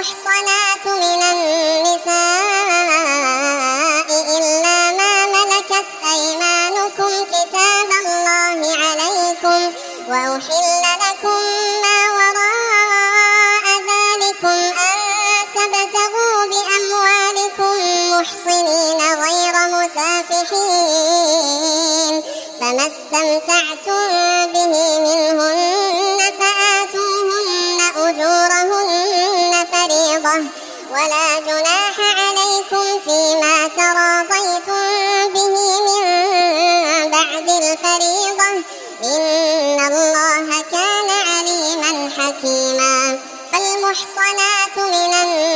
فالمحصنات من النساء إلا ما ملكت أيمانكم كتاب الله عليكم، وأحل لكم ما وراء ذلكم أن تبتغوا بأموالكم محصنين غير مسافحين، فما استمتعتم به منهن فآتوهن أجورهن فريضة، ولا جناح عليكم فيما تراضيتم به من بعد الفريضة، إن الله كان عليما حكيما. فالمحصنات من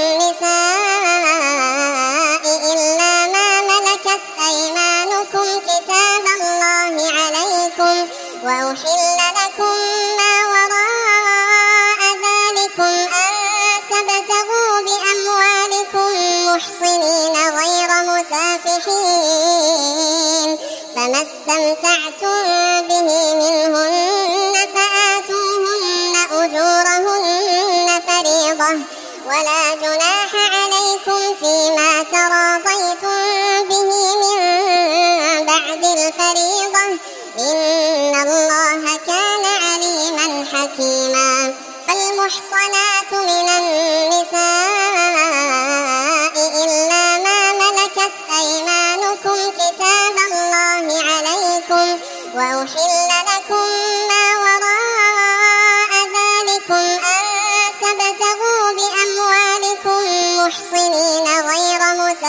النساء إلا ما ملكت أيمانكم كتاب الله عليكم، وأحل لكم ما وراء ذلكم أن تبتغوا بأموالكم محصنين غير مسافحين، فما استمتعتم به منهن فآتوهن أجورهن فريضة، ولا جناح عليكم فيما تراضيتم به من بعد الفريضة، إن الله كان عليما حكيما. فالمحصنات من النساء إلا ما ملكت أيمانكم كتاب الله عليكم، وأحل لكم ما وراء ذلكم أن تبتغوا بأموالكم محصنين غير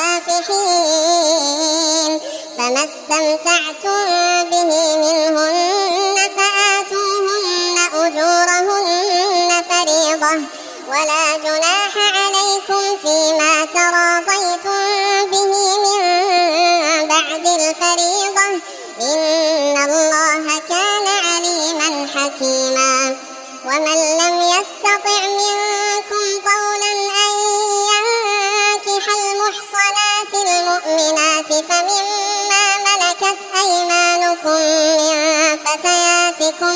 مسافحين، فما استمتعتم به منهن فآتوهن أجورهن فريضة، ولا جناح عليكم فيما تراضيتم به من بعد الفريضة، إن الله كان عليما حكيما. ومن لم يستطع منكم طولا أن ينكح المحصنات المؤمنات فمما ملكت أيمانكم من فتياتكم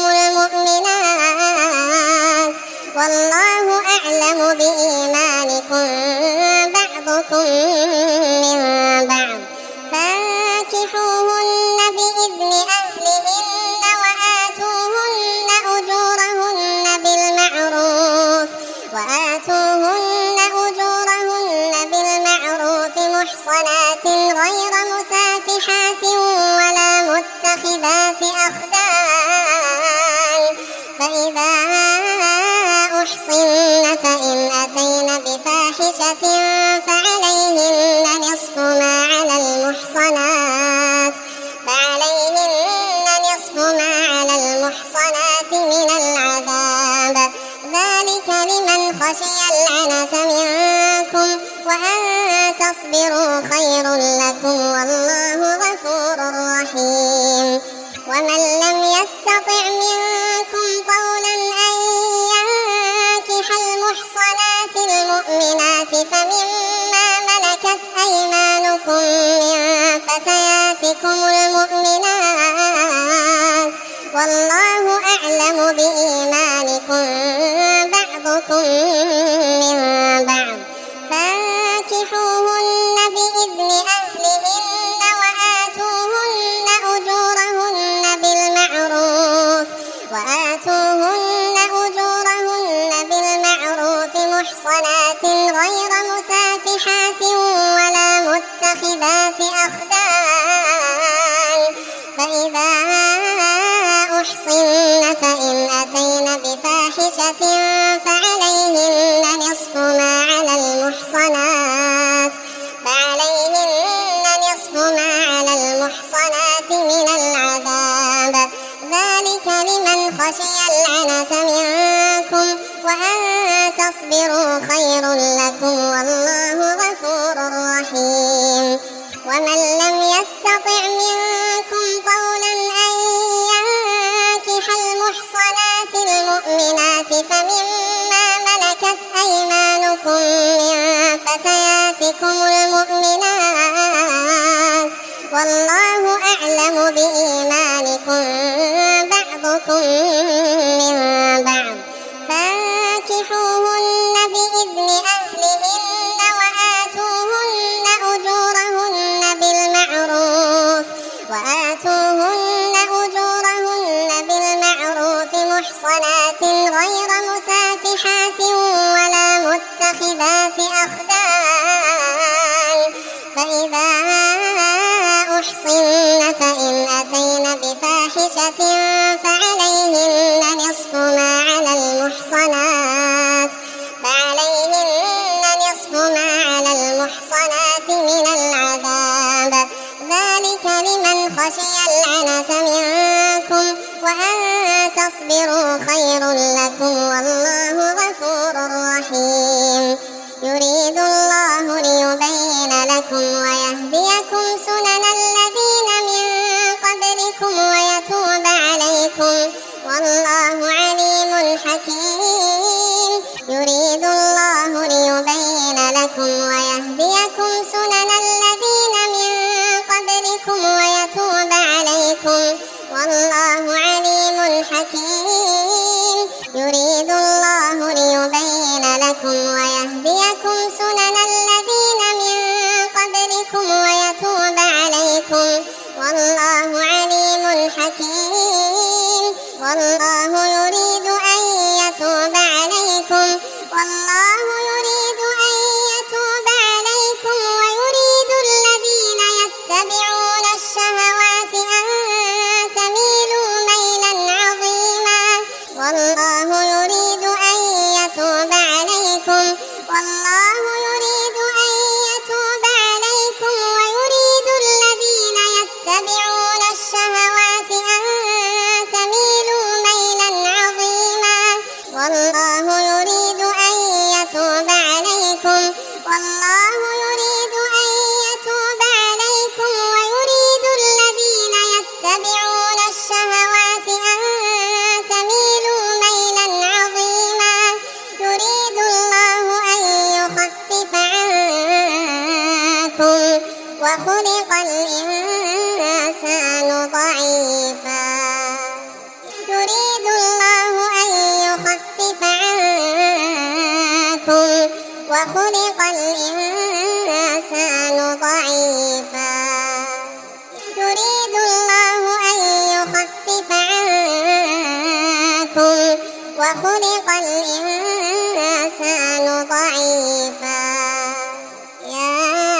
المؤمنات، والله أعلم بإيمانكم بعضكم من بعض، فانكحوهن بإذن أهلهن وآتوهن بالمعروف محصنات غير مسافحات ولا متخذات أخدان، فإذا أحصن فإن أتين بفاحشة فعليهن نصف ما على المحصنات من العذاب، ذلك لمن خشي العنة منكم، وأن تصبروا خير لكم، والله غفور رحيم. ومن لم يستطع منكم طولا أن ينكح المحصنات المؤمنات فمما ملكت أيمانكم من فتياتكم المؤمنات، والله أعلم بإيمانكم بعضكم من بعض، فانكحوهن بإذن أهلهن وآتوهن أجورهن بالمعروف محصنات غير مسافحات ولا متخذات أخدان، فإذا أحصن فإن أتين بفاحشة فعليهن نصف ما على المحصنات من العذاب، ذلك لمن خشي العنة منكم، وأن تصبروا خير لكم، والله غفور رحيم. ومن لم يستطع منكم طولا أن ينكح المحصنات المؤمنات فمما ملكت أيمانكم من فتياتكم المؤمنات، والله أعلم بإيمانكم بعضكم من بعض، فانكحوهن بإذن أهلهن ذات أخدان فإذا أحصن فإن أتين بفاحشة فعليهن نصف ما على المحصنات من العذاب ذلك لمن خشي العنة منكم وأن تصبروا خير لكم والله غفور رحيم يريد الله ليبين لكم ويهديكم سنن الذين من قبلكم ويتوب عليكم والله عليم حكيم يريد الله ليبين لكم ويهديكم سنن الذين من قبلكم ويتوب عليكم والله عليم حكيم يريد الله ليبين لكم ويهديكم سنن الذين من قبلكم ويتوب عليكم والله عليم حكيم والله يريد أن يتوب عليكم ويريد الذين يتبعون الشهوات أن تميلوا ميلا عظيما والله يريد أن يتوب عليكم ويريد الذين يتبعون الشهوات أن تميلوا ميلا عظيما والله يريد أن يتوب عليكم ويريد الذين يتبعون الشهوات أن تميلوا ميلا عظيما يريد الله أن يخفف عنكم وخلق الإنسان ضعيفا يريد الله أن يخفف عنكم وخلق الإنسان ضعيفا يريد الله أن يخفف عنكم وخلق الإنسان ضعيفا يا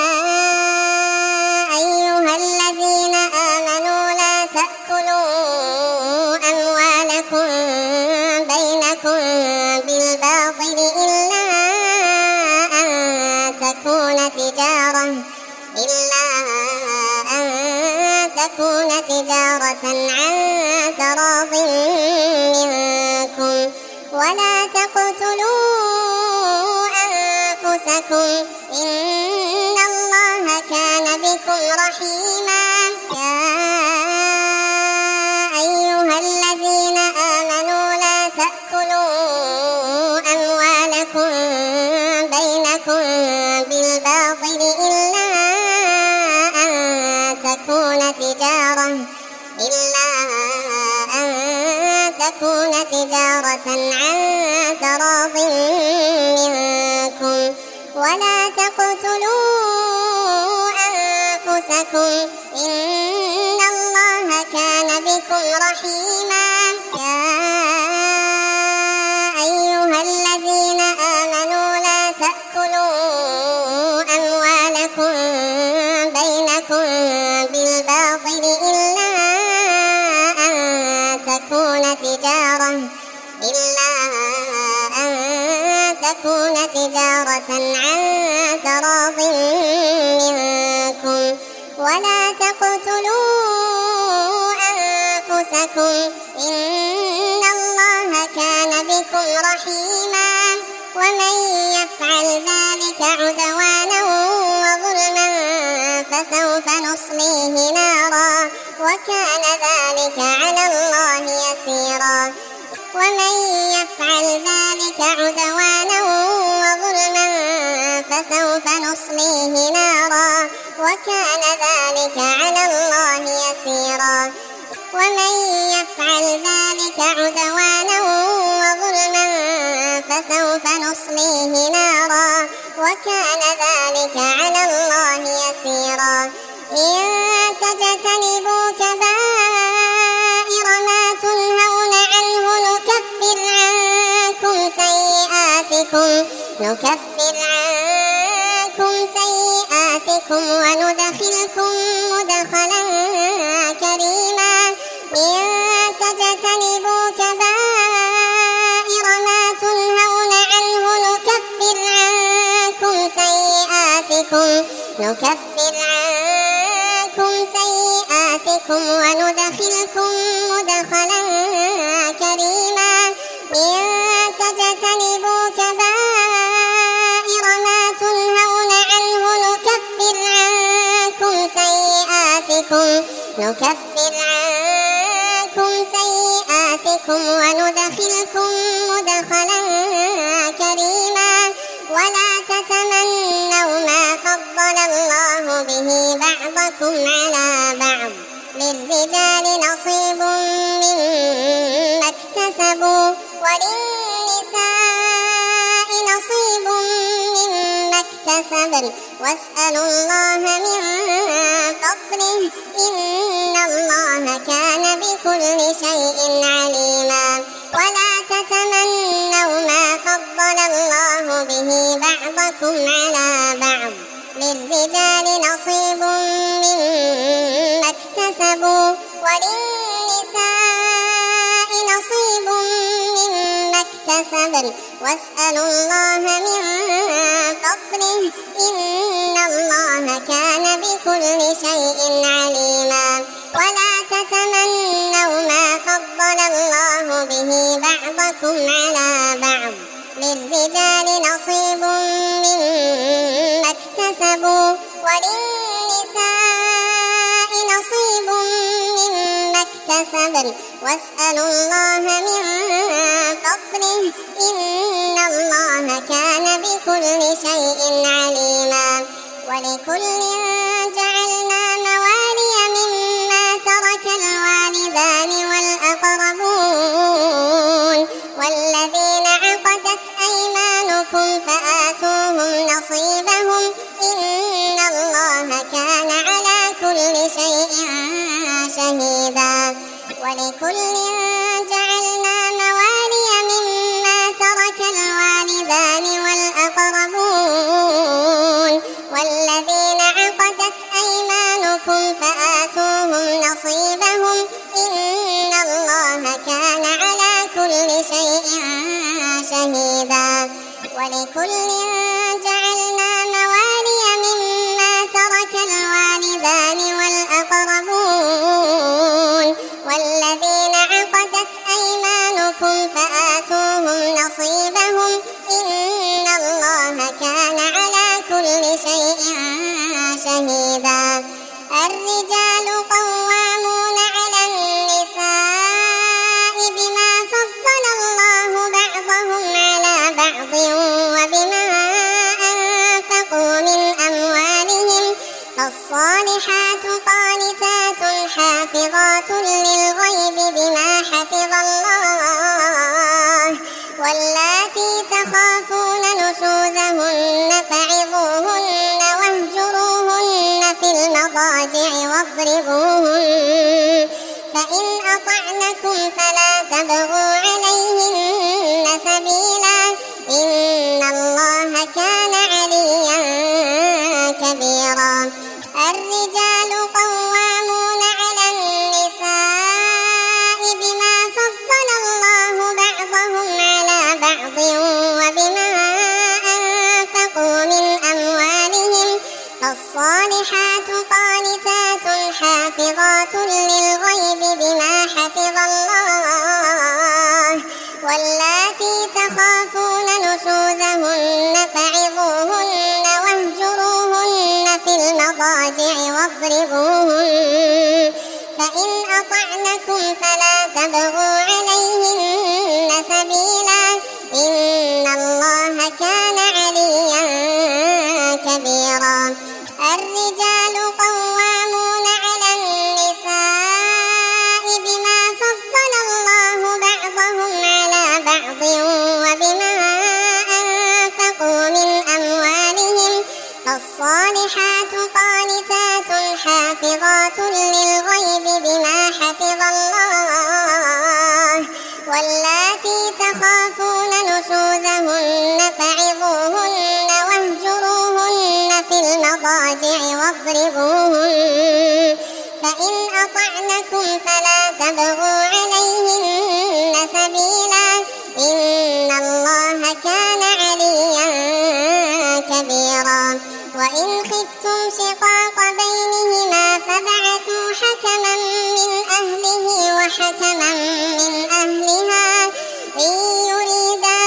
أيها الذين آمنوا لا تأكلوا أموالكم بينكم بالباطل إلا أن تكون تجارة عن تراض منكم ولا تقتلوا أنفسكم إن الله كان بكم رحيما يا أيها الذين آمنوا لا تأكلوا أموالكم بينكم بالباطل إلا أن تكون تجارة عن تراض منكم ولا تقتلوا أنفسكم إن الله كان بكم رحيما يا أيها الذين آمنوا لا تأكلوا أموالكم بينكم بالباطل إلا أن تكون تجارة عن تراض منكم ولا تقتلوا أنفسكم إن الله كان بكم رحيما ومن يفعل ذلك عدوانا وظلما فسوف نصليه نارا وكان ذلك على الله يسيرا ومن يفعل ذلك عدوانا وظلما فسوف نصليه نارا وكان ذلك على الله يسيرا ومن يفعل ذلك عدوانا وظلما فسوف نصليه نارا وكان ذلك على الله يسيرا إن تجتنبوا كبائر ما تنهون عنه نكفر عنكم سيئاتكم نكفر عنكم سيئاتكم وندخلكم مدخلا كريما إن تجتنبوا كبائر ما تنهون عنه نكفر عنكم سيئاتكم وندخلكم مدخلا كريما إن تجتنبوا كبائر ما تنهون عنه نكفر عنكم سيئاتكم وندخلكم مدخلا كريما ولا تتمنوا ما فضل الله به بعضكم على بعض للرجال نصيب مما اكتسبوا وللنساء نصيب مما اكتسبن واسألوا الله من فضله إن الله كان بكل شيء عليما ولا تتمنوا ما فضل الله به بعضكم على بعض للرجال نصيب مما اكتسبوا وللنساء نصيب مما اكتسبن واسألوا الله من فضله إن الله كان بكل شيء عليما ولا تتمنوا ما فضل الله به بعضكم على بعض للرجال نصيب مما اكتسبوا وللنساء نصيب مما اكتسبن واسألوا الله من فضله إن الله كان بكل شيء عليما ولكل جعلنا موالي مما ترك الوالدان والأقربون والذين عقدت أيمانكم فآتوهم نصيبهم إن الله كان على كل شيء شهيدا ولكل جعلنا موالي مما ترك الوالدان والأقربون والذين عقدت أيمانكم فآتوهم نصيبهم إن الله كان على كل شيء شهيدا ولكل جعلنا موالي مما ترك الوالدان والأقربون والذين عقدت أيمانكم فآتوهم نصيبهم إن الله كان على كل شيء شهيدا الرجال قوامون على النساء بما فضل الله بعضهم على بعض وبما أنفقوا من أموالهم فالصالحات قانتات حافظات للغيب بما حفظ الله واللاتي تخافون نشوزهن فعظوهن واهجروهن في المضاجع واضربوهن فإن أطعنكم فلا تبغوا عليهن سبيلا إن الله كان عليا كبيرا الرجال قوامون على النساء بما فضل الله بعضهم على بعض وبما أنفقوا من أموالهم فالصالحات قانتات حافظات للغيب بما حفظ الله واللاتي تخافون نشوزهن فعظوهن واهجروهن في المضاجع واضربوهن فإن أطعنكم فلا تبغوا عليهن سبيلا إن الله كان عليا كبيرا الرجال قوامون على النساء بما فضل الله بعضهم على بعض وبما أنفقوا من أموالهم فالصالحات قانتات حافظات للغيب بما حفظ الله واللاتي تخافون نشوزهن فعظوهن فاضربوهن فإن أطعنكم فلا تبغوا عليهن سبيلا إن الله كان عليا كبيرا وإن خفتم شقاق بينهما فبعثوا حكما من أهله وحكما من أهلها إن يريدا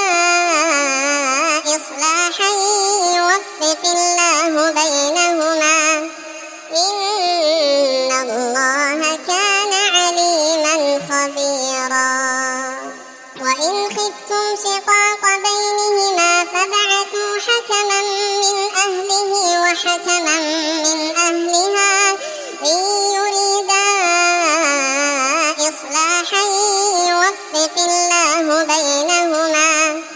إصلاحا يوفق الله بينهما إن الله كان عليما خبيرا وإن خفتم شقاق بينهما فبعثوا حكما من أهله وحكما من أهلها إن يريدا إصلاحا يوفق الله بينهما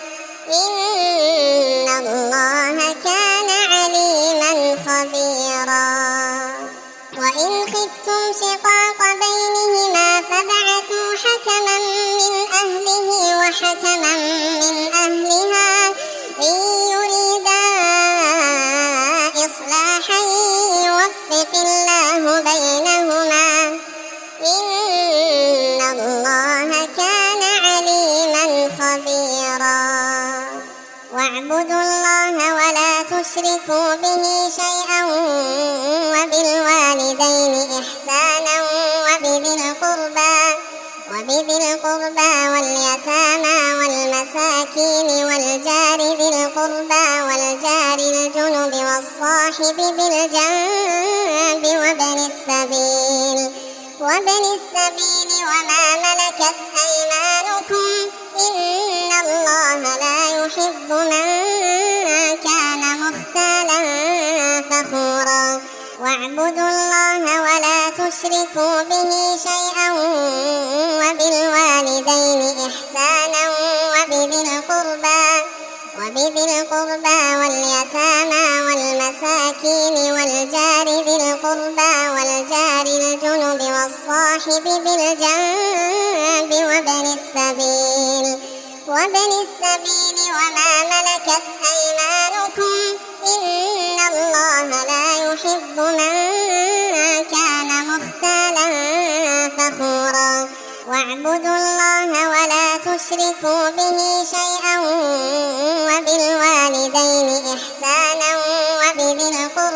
إن الله كان عليما خبيرا وإن خفتم شقاق بينهما فبعثوا حكما من أهله وحكما من أهلها إن يريدا إصلاحا يوفق الله بينهما إن الله كان عليما خبيرا واعبدوا الله ولا تشركوا به شيئا وبالوالدين إحسانا وبذي القربى واليتامى والمساكين والجار ذي القربى والجار الجنب والصاحب بالجنب وابن السبيل وما ملكت أيمانكم إن الله لا يحب من كان مختالا فخورا واعبدوا الله ولا تشركوا به شيئا وبالوالدين إحسانا وبذي القربى واليتامى والمساكين والجار ذي القربى والجار الجنب والصاحب بالجنب وابن السبيل وما ملكت أيمانكم إن الله لا يحب من كان مختالا فخورا واعبدوا الله ولا تشركوا به شيئا وبالوالدين إحسانا وبذي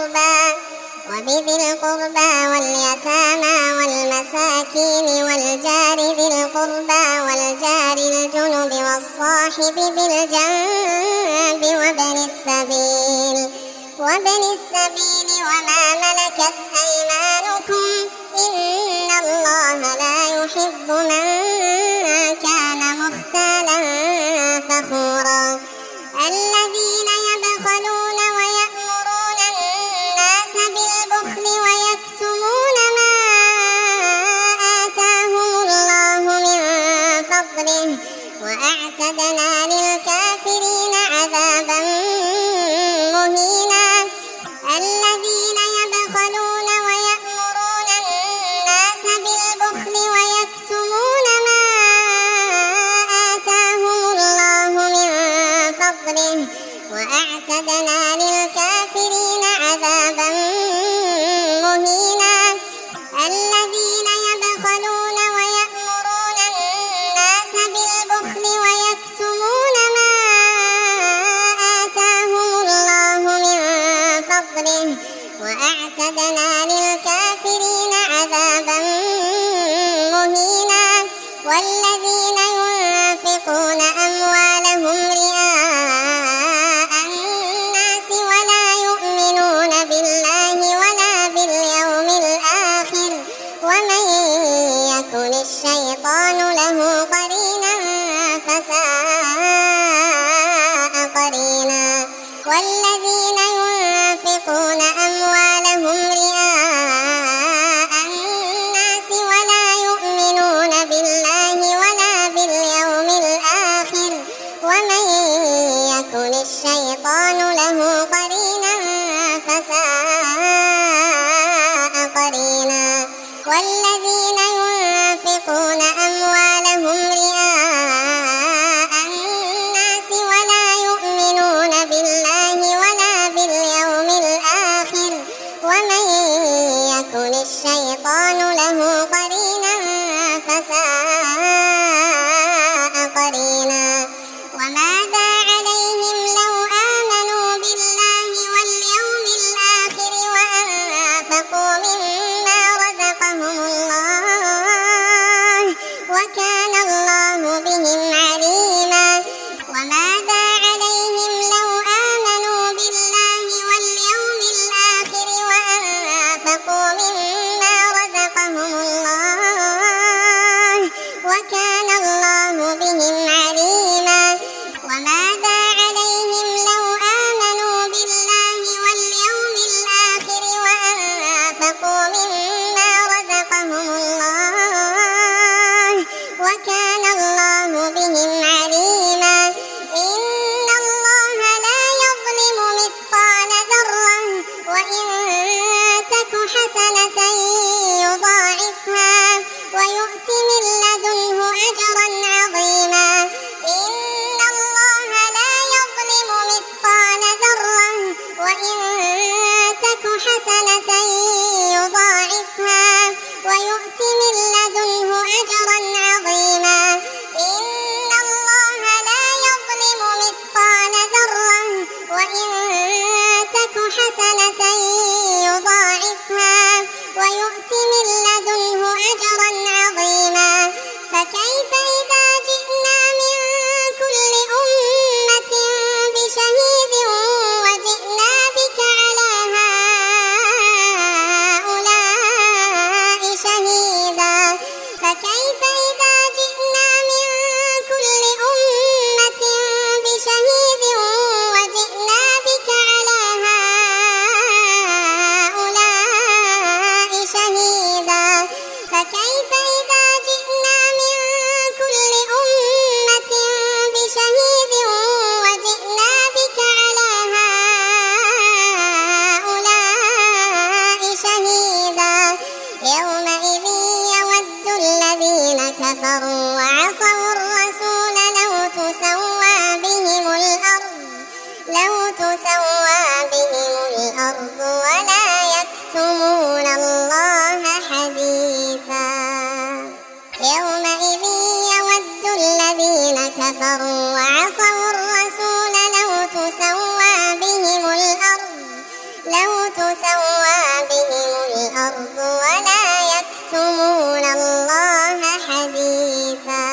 القربى واليتامى والمساكين والجار ذي القربى والجار الجنب والصاحب بالجنب وابن السبيل وما ملكت أيمانكم إن الله لا يحب من كان مختالا فخورا الذين يبخلون ويأمرون الناس بالبخل ويكتمون ما آتاهم الله من فضله وأعتدنا للكافرين عذابا مهينا الذين يبخلون ويأمرون الناس بالبخل ويكتمون ما آتاهم الله من فضله وأعتدنا للكافرين عذابا مهينا الذين يبخلون ويأمرون الناس بالبخل ويكتمون ما آتاهم الله من فضله وأعتدنا للكافرين عذابا مهينا والذين ينفقون أموالهم رئاء الناس ولا يؤمنون بالله ولا باليوم الآخر ومن يكن الشيطان له قرينا فساء قرينا والذين ينفقون أموالهم رئاء الناس ولا يؤمنون بالله ولا باليوم الآخر ومن يكن الشيطان له قرينا فساء قرينا والذين ينفقون أموالهم رئاء الناس ولا يؤمنون بالله ولا باليوم الآخر ومن ويؤت من لدنه أجرا عظيما فكيف إذا جئنا من كل أمة بشهيد وجئنا بك على هؤلاء شهيدا فكيف إذا جئنا من كل أمة بشهيد وجئنا بك على هؤلاء شهيدا فكيف إذا جئنا من كل أمة بشهيد وجئنا بك على هؤلاء شهيدا يومئذ يود الذين كفروا وعصوا الرسول لو تسوى بهم الأرض ولا يكتمون الله حديثا يومئذ يود الذين كفروا وعصوا الرسول لو تسوى بهم الأرض ولا يكتمون الله حديثا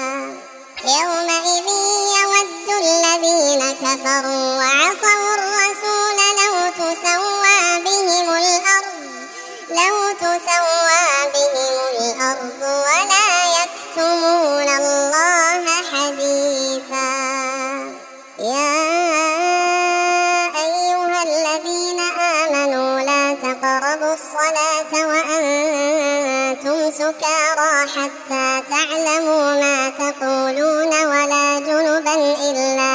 يومئذ يود الذين كفروا وعصوا الرسول لو تسوى بهم الأرض ولا يكتمون الله حديثا يا أيها الذين آمنوا لا تقربوا الصلاة وأنتم سكارى حتى تعلموا ما تقولون ولا جنبا إلا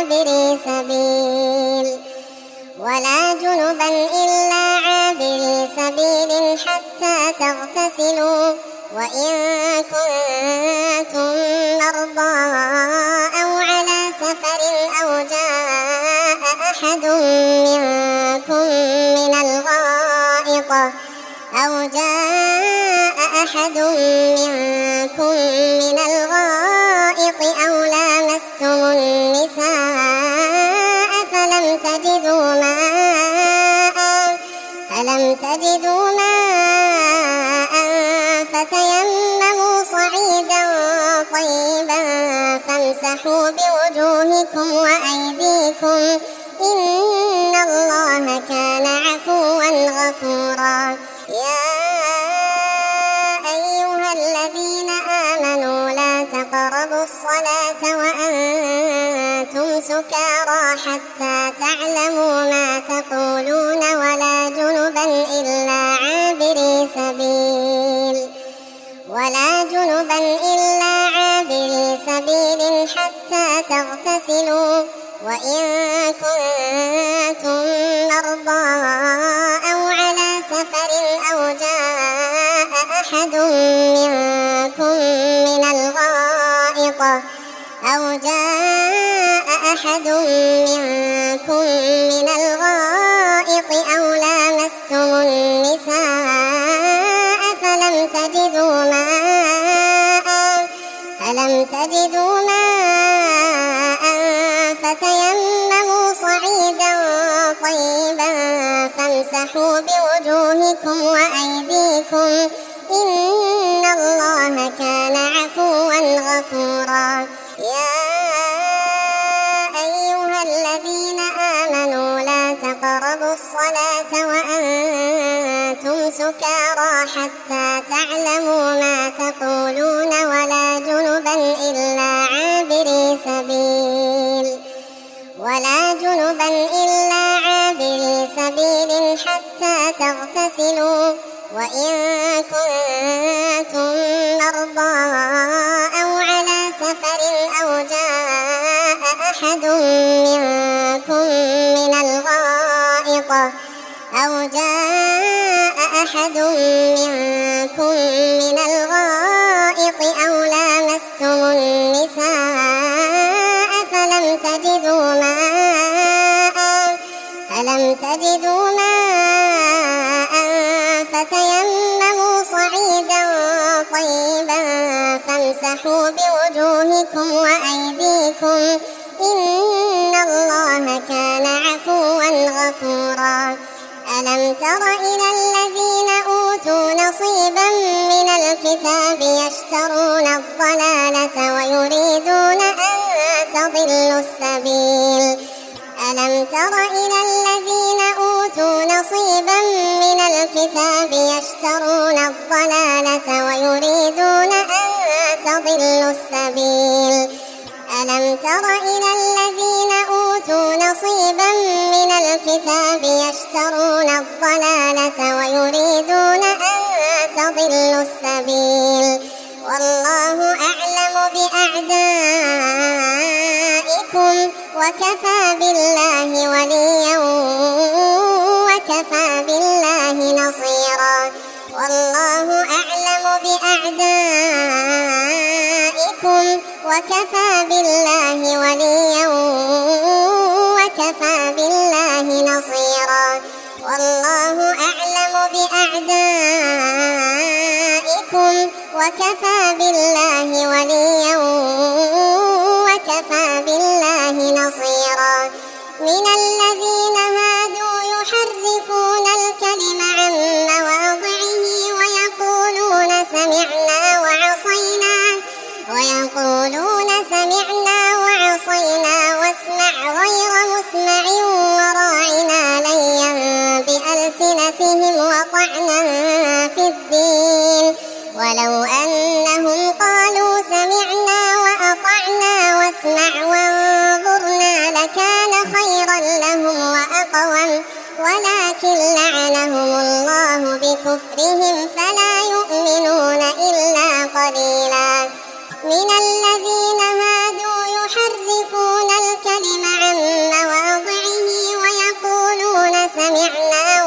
عابري سبيل حتى تغتسلوا وإن كنتم مرضى أو على سفر أو جاء أحد منكم من الغائط أو لامستم النساء فلم تجدوا ماء فتيمموا صعيدا طيبا فامسحوا بوجوهكم وأيديكم إن الله كان عفوا غفورا يا أيها الذين آمنوا لا تقربوا الصلاة وأنتم سكارى حتى تعلموا ما تقولون ولا جنبا إلا عابري سبيل حتى تغتسلوا وإن كنتم مرضى أو على سفر أو جاء أحد منكم من الغائط أو لامستم النساء فلم تجدوا ماء فتيمموا صعيدا طيبا فامسحوا بوجوهكم وأيديكم إن الله كان عفوا غفورا يا أيها الذين آمنوا لا تقربوا الصلاة وأنتم سكارى حتى تعلموا ما تقولون ولا جنبا إلا عابري سبيل حتى تغتسلوا وإن كنتم مرضى أو على سفر أو جاء أحد منكم من الغائط أو لامستم النساء فلم تجدوا ماء فتيمموا صعيدا طيبا فامسحوا بوجوهكم وأيديكم إن الله كان عفوا غفورا ألم تر إلى الذين أوتوا نصيبا من الكتاب يشترون الضلالة ويريدون أن تضلوا السبيل ألم تر إلى الذين أوتوا نصيبا من الكتاب يشترون الضلالة ويريدون أن تضلوا السبيل ألم تر إلى الذين أوتوا نصيبا من الكتاب يشترون الضلالة ويريدون أن تضلوا السبيل والله أعلم بأعدائكم وكفى بالله وليا وكفى بالله نصيرا والله أعلم بأعدائكم وكفى بالله وليا وكفى بالله نصيرا والله أعلم بأعدائكم وكفى بالله وليا وكفى بالله نصيرا من الذين هادوا يحرفون الكلم عن مواضعه ويقولون سمعنا وعصينا واسمع غير مسمع وراعنا ليا بألسنتهم وطعنا في الدين ولو أنهم قالوا سمعنا وأطعنا واسمع وانظرنا لكان خيرا لهم وأقوم ولكن لعنهم الله بكفرهم فلا يؤمنون إلا قليلا من الذين هادوا يحرفون الكلم عن مواضعه ويقولون سمعنا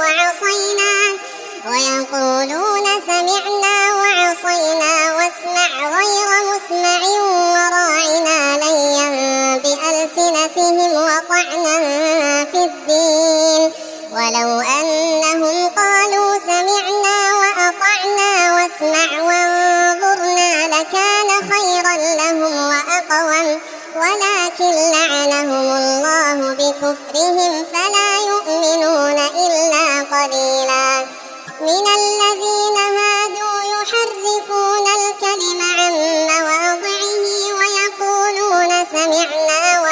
وعصينا واسمع غير مسمع وراعنا ليا بألسنتهم وطعنا في الدين ولو أنهم قالوا سمعنا وأطعنا واسمع وانظرنا لكان خيرا لهم وأقوم ولكن لعنهم الله بكفرهم فلا يؤمنون إلا قليلا من الذين هادوا يحرفون الكلم عن مواضعه ويقولون سمعنا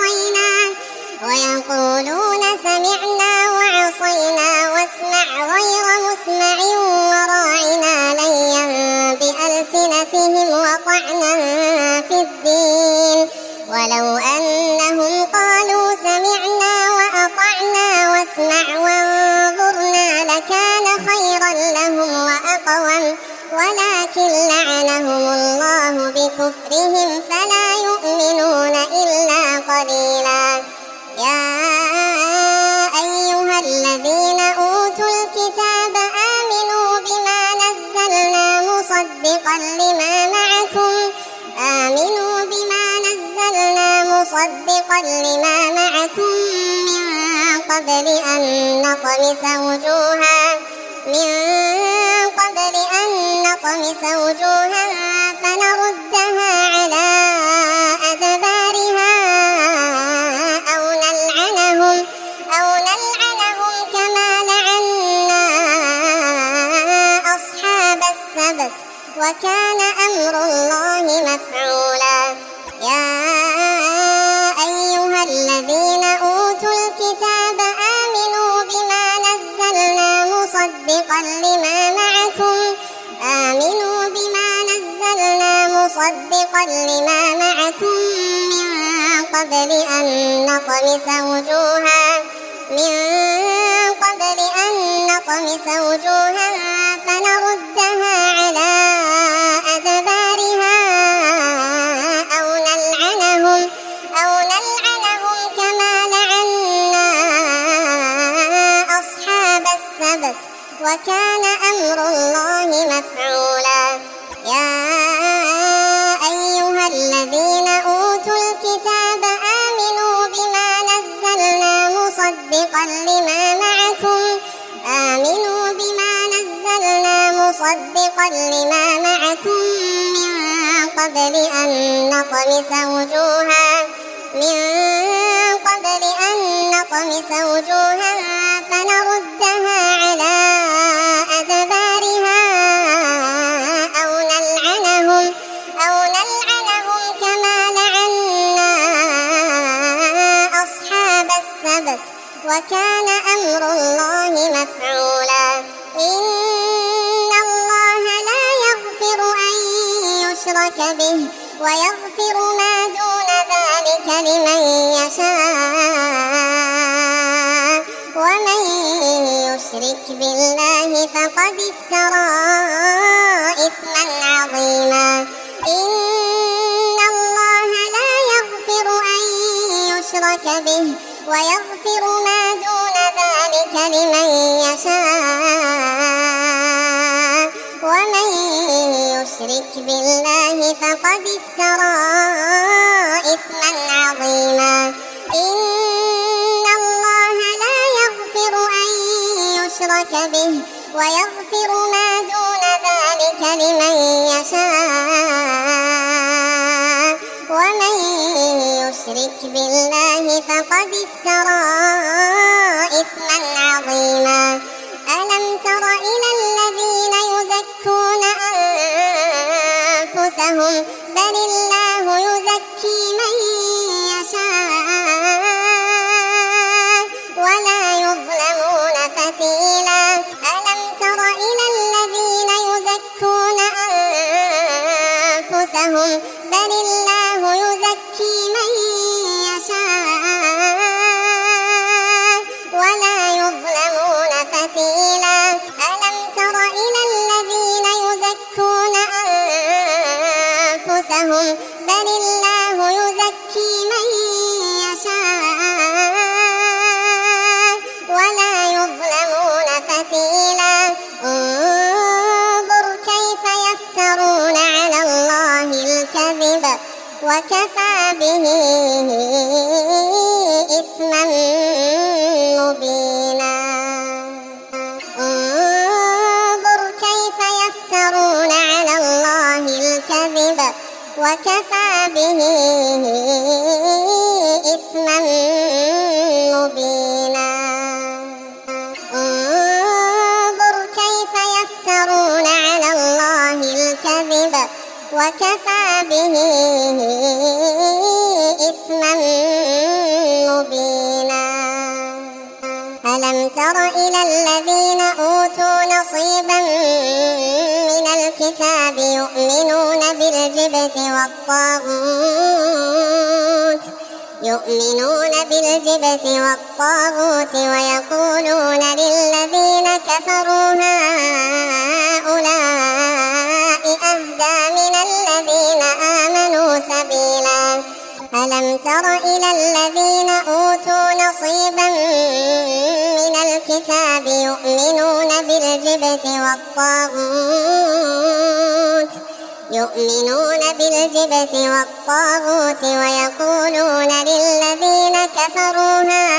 وعصينا واسمع غير مسمع وراعنا ليا بألسنتهم وطعنا في الدين ولو أنهم قالوا سمعنا وأطعنا واسمع وانظرنا لكان خيرا لهم وأقوم ولكن لعنهم الله بكفرهم فلا يؤمنون إلا قليلا يا أيها الذين أوتوا الكتاب آمنوا بما نزلنا مصدقا لما معكم من قبل أن نطمس وجوها فنردها على أدبارها أو نلعنهم كما لعنا أصحاب السبت وكان أمر الله مفعولا يا أيها الذين أوتوا الكتاب آمنوا بما نزلنا مصدقا لما معكم من قبل أن نطمس وجوها فنردها على أدبارها أو نلعنهم كما لعنا أصحاب السبت وكان أمر الله مفعولا يا أيها الذين أوتوا الكتاب آمنوا بما نزلنا مصدقا لما معكم من قبل أن نطمس وجوها فنردها أمر الله مفعولا إن الله لا يغفر أن يشرك به ويغفر ما دون ذلك لمن يشاء ومن يشرك بالله فقد افترى إثما عظيما إن الله لا يغفر أن يشرك به ويغفر ما دون ذلك لمن يشاء ومن يشرك بالله فقد افترى إثما عظيما إن الله لا يغفر أن يشرك به ويغفر ما دون ذلك لمن يشاء ومن يشرك بالله فقد افترى إثما عظيما ألم تر إلى الذين يزكون أنفسهم بل الله يزكي من يشاء ولا يظلمون فتيلا ألم تر إلى الذين يزكون أنفسهم بل الله يزكي من يشاء ولا يظلمون فتيلا ألم تر إلى الذين يزكون أنفسهم بل الله يزكي من يشاء ولا يظلمون فتيلا انظر كيف يفترون على الله الكذب وكفى به إثما مبينا انظر كيف يفترون على الله الكذب وكفى به إثما مبينا انظر كيف يفترون على الله الكذب وكفى به إثما مبينا ألم تر إلى الذين أوتوا نصيبا من الكتاب يؤمنون بالجبت والطاغوت ويقولون للذين كفروا هؤلاء أهدى من الذين آمنوا سبيلا ألم تر إلى الذين أوتوا نصيبا من الكتاب يؤمنون بالجبت والطاغوت ويقولون للذين كفروا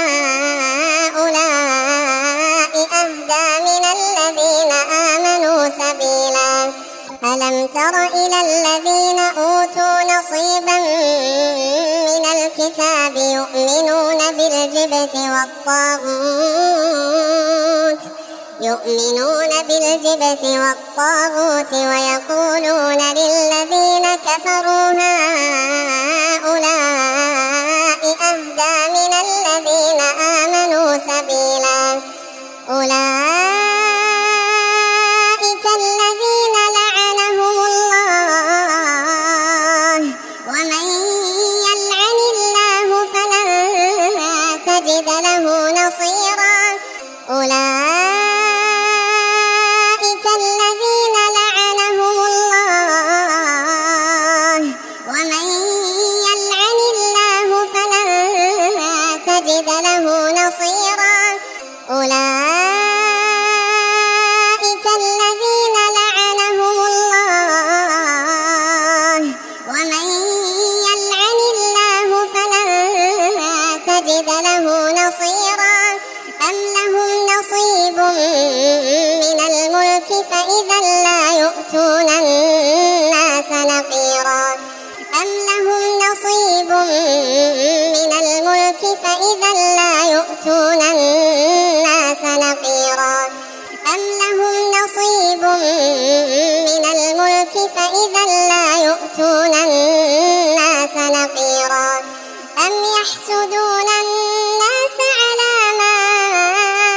هؤلاء أهدى من الذين آمنوا سبيلا ألم تر إلى الذين أوتوا نصيبا من الكتاب يؤمنون بالجبت والطاغوت ويقولون للذين كفروا هؤلاء أهدى من الذين آمنوا سبيلا أولئك الذين لعنهم الله ومن يلعن الله فلن تجد له نصيرا أولئك الذين لعنهم الله ومن يلعن الله فلن تجد له نصيرا أولئك الذين لعنهم الله ومن يلعن الله فلن تجد له نصيرا أم لهم نصيب من الملك فإذا لا يؤتون الناس نقيرا أم لهم نصيب من الملك فإذا لا يؤتون الناس نقيرا أم لهم نصيب من الملك فإذا لا يؤتون الناس نقيرا أم يحسدون الناس على ما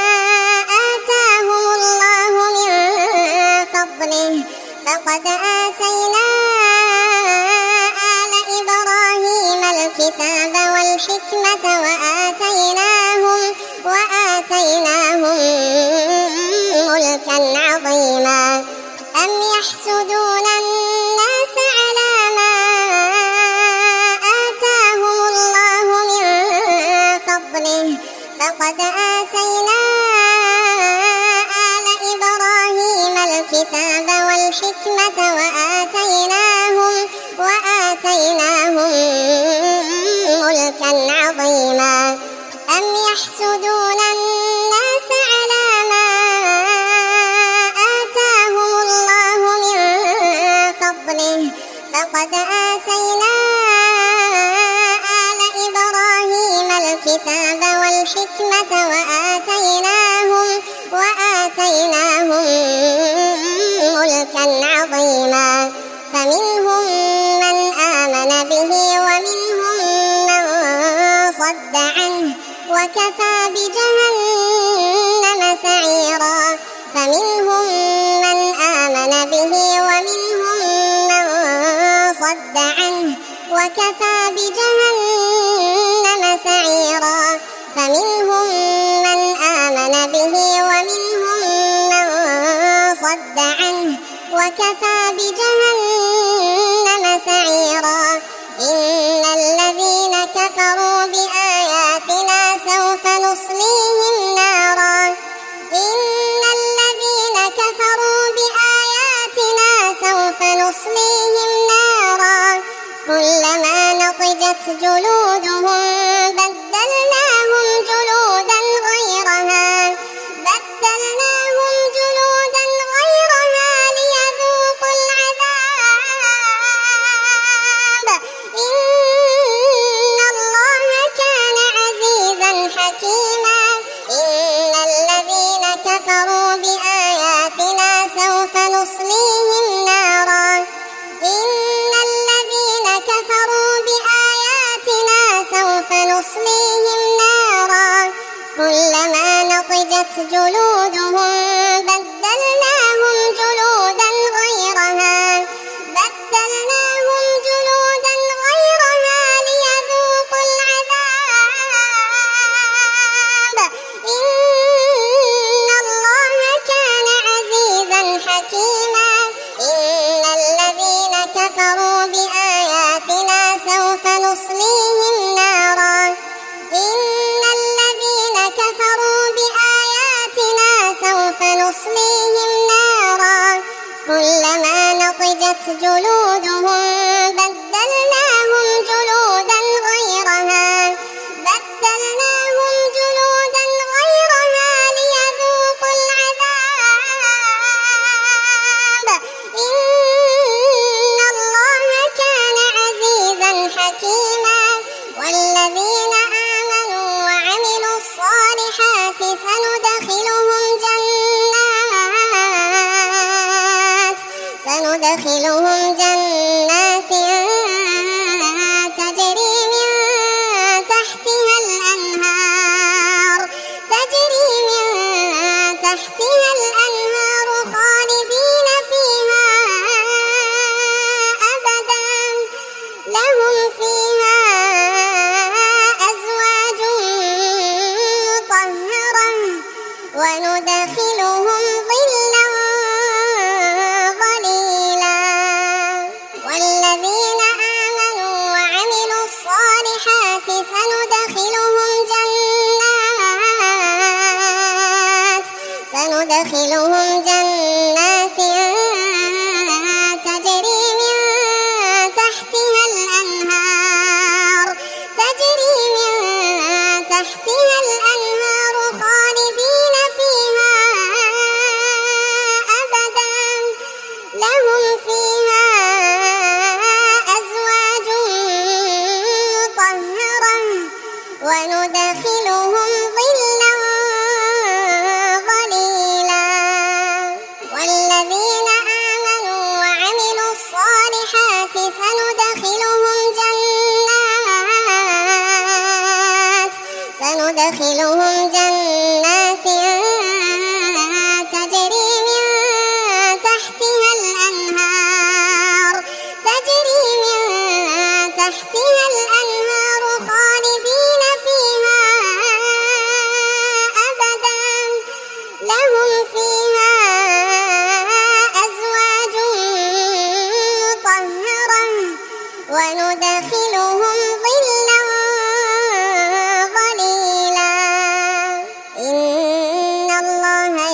والحكمة وآتيناهم ملكا عظيما أم يحسدون الناس على ما آتاهم الله من فضله فقد آتينا آل إبراهيم الكتاب والحكمة وآتيناهم ملكا عظيما أم يحسدون الناس على ما آتاهم الله من فضله فقد آتينا آل إبراهيم الكتاب والحكمة وآتيناهم ملكا عظيما فمنهم من آمن به ومنهم من صد عنه وكفى بجهنم سعيرا فمنهم من آمن به ومنهم من صد عنه وكفى بجهنم سعيرا فمنهم من آمن به ومنهم من صد عنه وكفى بجهنم سعيرا إن الذين كفروا بآياتنا سوف نصليهم نارا كلما نضجت جلودهم بدلناهم جلودا غيرها ليذوقوا العذاب إن الله كان عزيزا حكيما إن الذين كفروا بآياتنا سوف نصليهم نارا كلما نضجت جلودهم بدلناهم جلودا غيرها ليذوقوا العذاب إن الله كان عزيزا حكيما إن الذين كفروا بآياتنا سوف نصليهم نارا كلما نضجت جلودهم بدلناهم جلودا غيرها ليذوقوا العذاب إن الله كان عزيزا حكيما والذين آمنوا وعملوا الصالحات سندخلهم جنات تجري من تحتها الأنهار خالدين فيها أبدا لهم فيها أزواج مطهرة وندخلهم ظلا والذين آمنوا وعملوا الصالحات سندخلهم جنات تجري من تحتها الأنهار خالدين فيها أبدا لهم فيها أزواج مطهرة وندخلهم ظلا ظليلا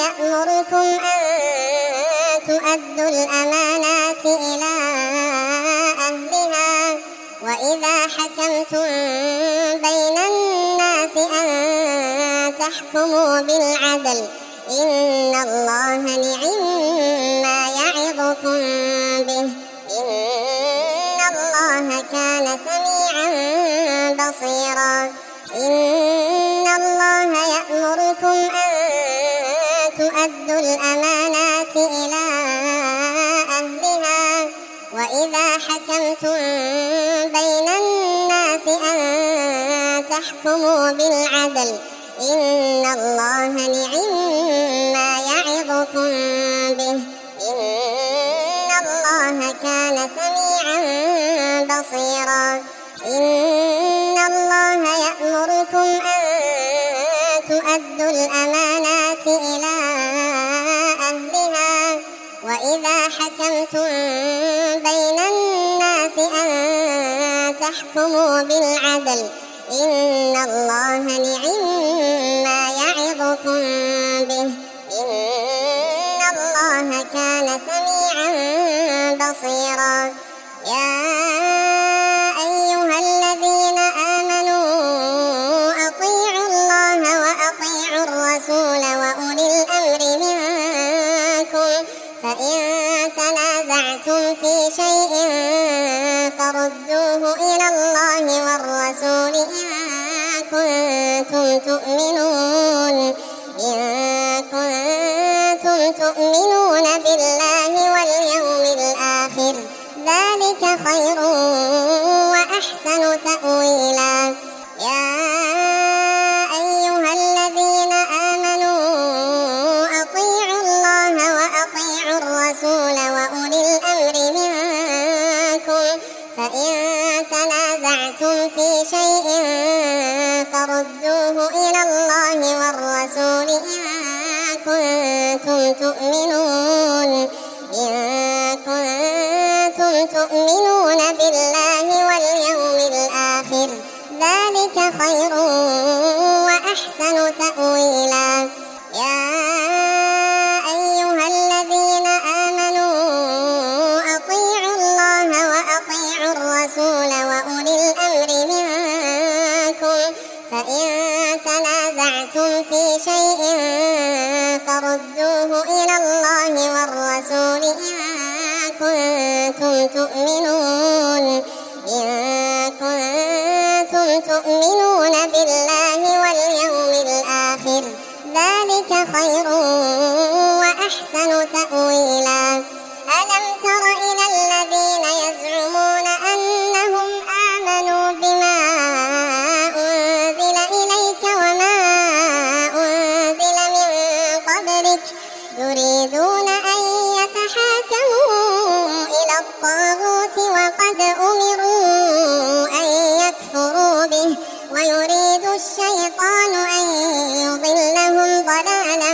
يأمركم أن تؤدوا الأمانات إلى أهلها وإذا حكمتم بين الناس أن تحكموا بالعدل إن الله نعم يعظكم به إن الله كان سميعا بصيرا إن الله يأمركم أن تؤدوا الأمانات إلى أهلها وإذا حكمتم بين الناس أن تحكموا بالعدل إن الله نعم يعظكم به إن الله كان سميعا بصيرا إن الله يأمركم أن تؤدوا الأمانات إلى أهلها وإذا حكمتم بين الناس أن تحكموا بالعدل إن الله نعم يعظكم به إن الله كان سميعا بصيرا يا أيها الذين آمنوا أطيعوا الله وأطيعوا الرسول وأولي الأمر منكم فإن تنازعتم في شيء فردوه إلى الله والرسول إن كنتم تؤمنون بالله واليوم الآخر ذلك خير وأحسن تأويلا يا أيها الذين آمنوا أطيعوا الله وأطيعوا الرسول وأولي الأمر منكم فإن تنازعتم في شيء فردوه إلى الله والرسول إن كنتم تؤمنون بالله واليوم الآخر ذلك خير وأحسن تأويلا يا أيها الذين آمنوا أطيعوا الله وأطيعوا الرسول وأولي الأمر منكم فإن تنازعتم في شيء فردوه إلى الله والرسول إن كنتم تؤمنون بالله واليوم الآخر ذلك خير وأحسن تأويلا ألم تر إلى الذين يزعمون أنهم آمنوا بما أنزل إليك وما أنزل من قبلك يريدون أن يتحاكموا إلى الطاغوت وقد أمروا أن يكفروا به ويريد الشيطان أن يضلهم ضلالا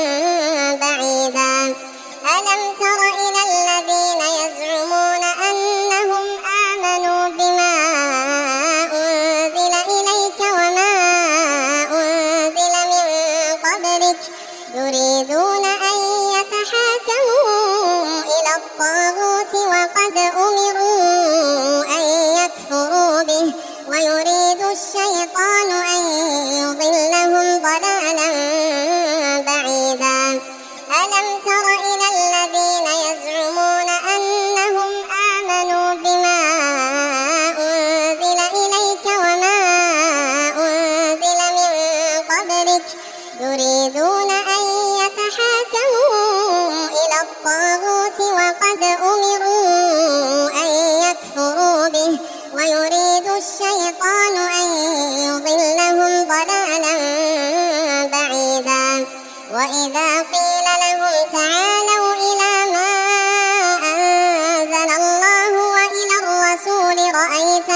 بعيدا ألم تر إلى الذين يزعمون أنهم آمنوا بما أنزل إليك وما أنزل من قبلك يريدون أن يتحاكموا إلى الطاغوت وقد أمروا أن يكفروا به ويريد الشيطان أن يضلهم ضلالا بعيدا ألم تر إلى الذين يزعمون أنهم آمنوا بما أنزل إليك وما أنزل من قبلك يريدون أن يتحاكموا إلى الطاغوت وقد أمروا أن يكفروا به ويريد الشيطان أن يضلهم ضلالا بعيدا وإذا قيل لهم تعالوا إلى ما أنزل الله وإلى الرسول رأيت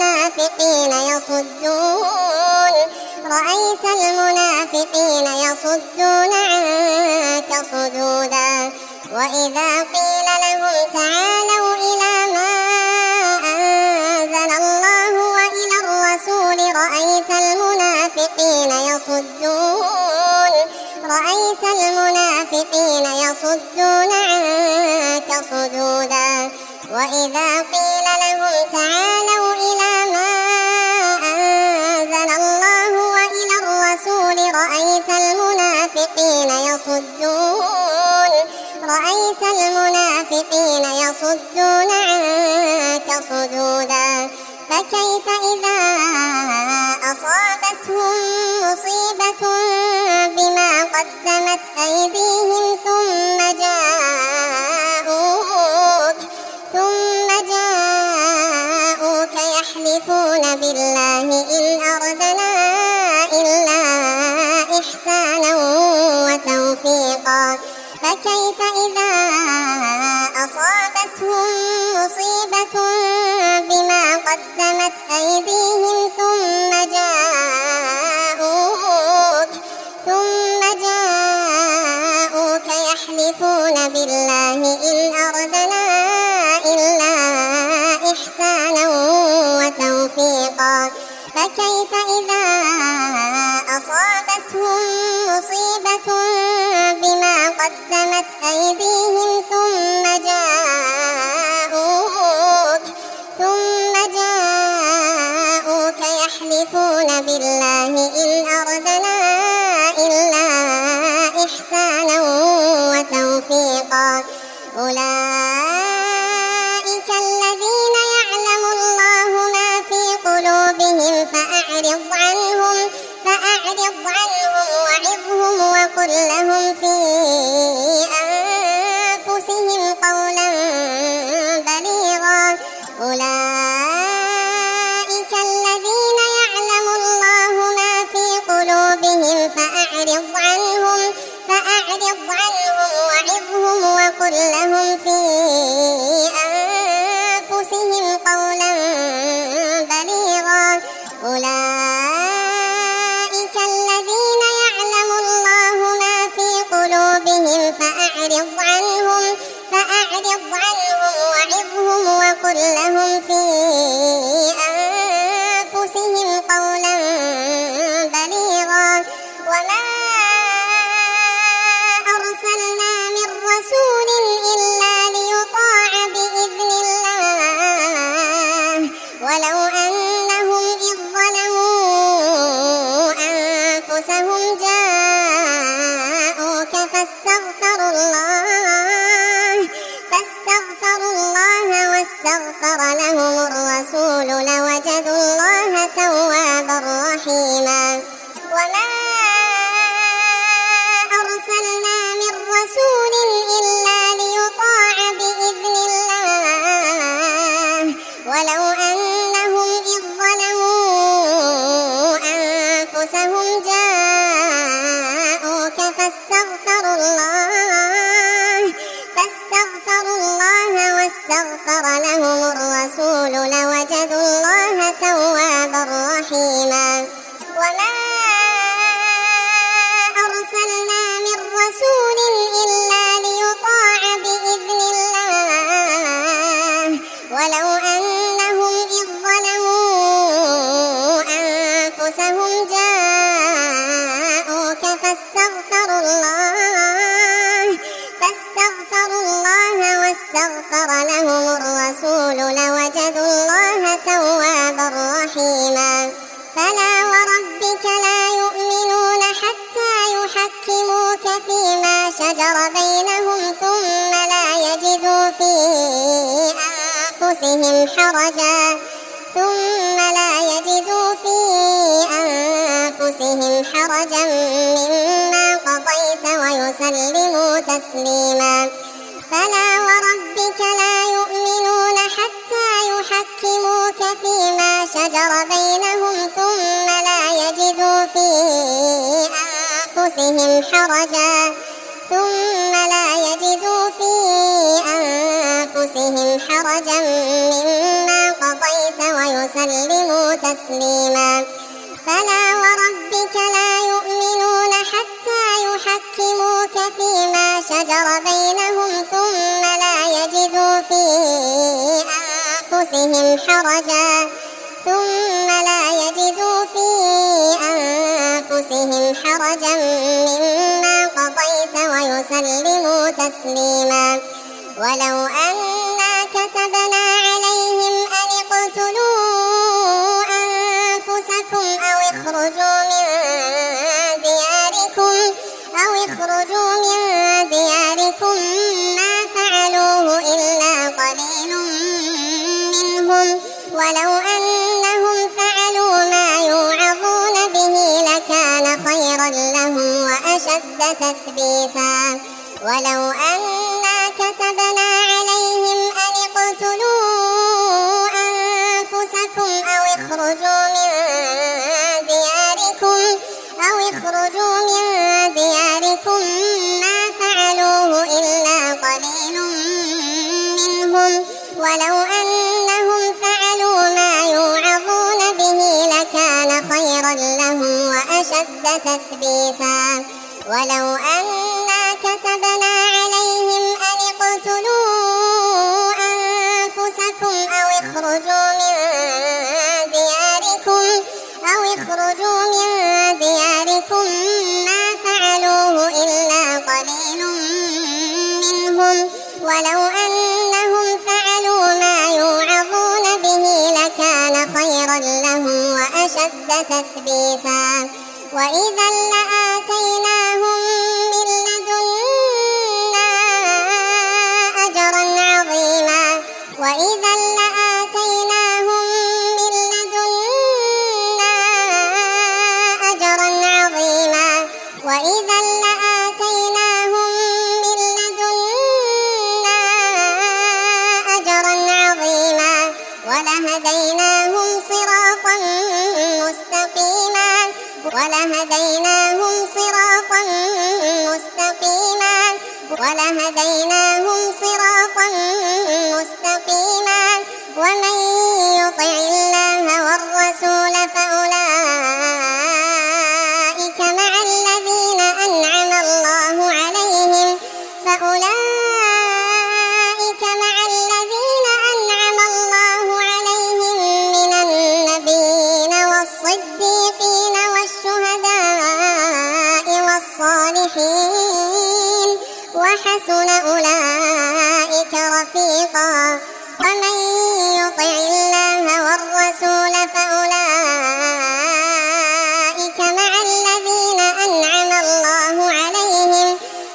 المنافقين يصدون عنك صدودا وإذا قيل لهم تعالوا إلى ما أنزل الله وإلى الرسول رأيت المنافقين رأيت المنافقين يصدون عنك صدودا وإذا قيل لهم تعالوا إلى ما أنزل الله وإلى الرسول رأيت المنافقين يصدون عنك صدودا فكيف إذا أصابتهم مصيبة بما قدمت أيديهم ثم جاءوك يحلفون بالله إن أردنا إلا إحسانا وتوفيقا فكيف إذا أصابتهم مصيبة بما قدمت أيديهم ثم جاءوك يحلفون بالله إن أردنا إلا إحسانا وتوفيقا فكيف إذا أصابتهم مصيبة بما قدمت أيديهم ثم جاءوك يحلفون بالله إن أردنا إلا إحسانا وتوفيقا أولئك الذين يعلم الله ما في قلوبهم فأعرض عنهم وعظهم وقل لهم في أنفسهم قولا بليغا أولئك الذين يعلم الله ما في قلوبهم فأعرض عنهم وعظهم وقل لهم في أنفسهم قولا بليغا أولئك الذين يعلم الله ما في قلوبهم فأعرض عنهم وعظهم وقل لهم في أنفسهم قولا بليغا وما أرسلنا من رسول إلا ليطاع بإذن الله ولو أنهم إذ ظلموا أنفسهم جاءوك فاستغفروا الله واستغفر لهم الرسول لوجدوا الله توابا رحيما وما أرسلنا من رسول إلا ليطاع بإذن الله ولو أنهم إذ ظلموا أنفسهم جاءوك فاستغفروا الله واستغفر لهم الرسول لوجدوا الله توابا رحيما وما أرسلنا من رسول إلا ليطاع بإذن الله ولو أنهم إذ ظلموا أنفسهم جاءوك فاستغفروا الله واستغفر لهم الرسول لوجدوا الله توابا رحيما فلا وربك لا يؤمنون حتى يحكموك فيما شجر بينهم ثم لا يجدوا في أنفسهم حرجا مما قضيت ويسلموا تسليما فلا وربك لا يؤمنون حتى يحكموك فيما شجر بينهم ثم لا يجدوا في أنفسهم حرجا مما قضيت ويسلموا تسليما فلا وربك لا يؤمنون حتى يحكموك فيما شجر بينهم ثم لا يجدوا في أنفسهم حرجا مما وسلموا تسليما. ولو أنا كتبنا عليهم أن اقتلوا أنفسكم أو اخرجوا من دياركم ما فعلوه إلا قليل منهم، ولو أنهم فعلوا ما يوعظون به لكان خيرا لهم وأشد تثبيتا. ولو أنا كتبنا عليهم أن اقتلوا أنفسكم أو اخرجوا من دياركم ما فعلوه إلا قليل منهم، ولو أنهم فعلوا ما يوعظون به لكان خيرا لهم وأشد تثبيتا. ولو أنا كتبنا عليهم أن اقتلوا أنفسكم أو اخرجوا من دياركم ما فعلوه إلا قليل منهم، ولو أنهم فعلوا ما يوعظون به لكان خيرا لهم وأشد تثبيتا. وإذا لآتيناهم من لدنا أجرا عظيما. وإذا لآتيناهم من لدنا أجرا عظيما. وإذا لآتيناهم من لدنا أجرا عظيما ولهديناهم صراطا مستقيما. ومن يطع الله والرسول فأولئك مع الذين أنعم الله عليهم من النبيين والصديقين والشهداء والصالحين وحسن أولئك رفيقا. ومن يطع الله والرسول فأولئك مع الذين أنعم الله عليهم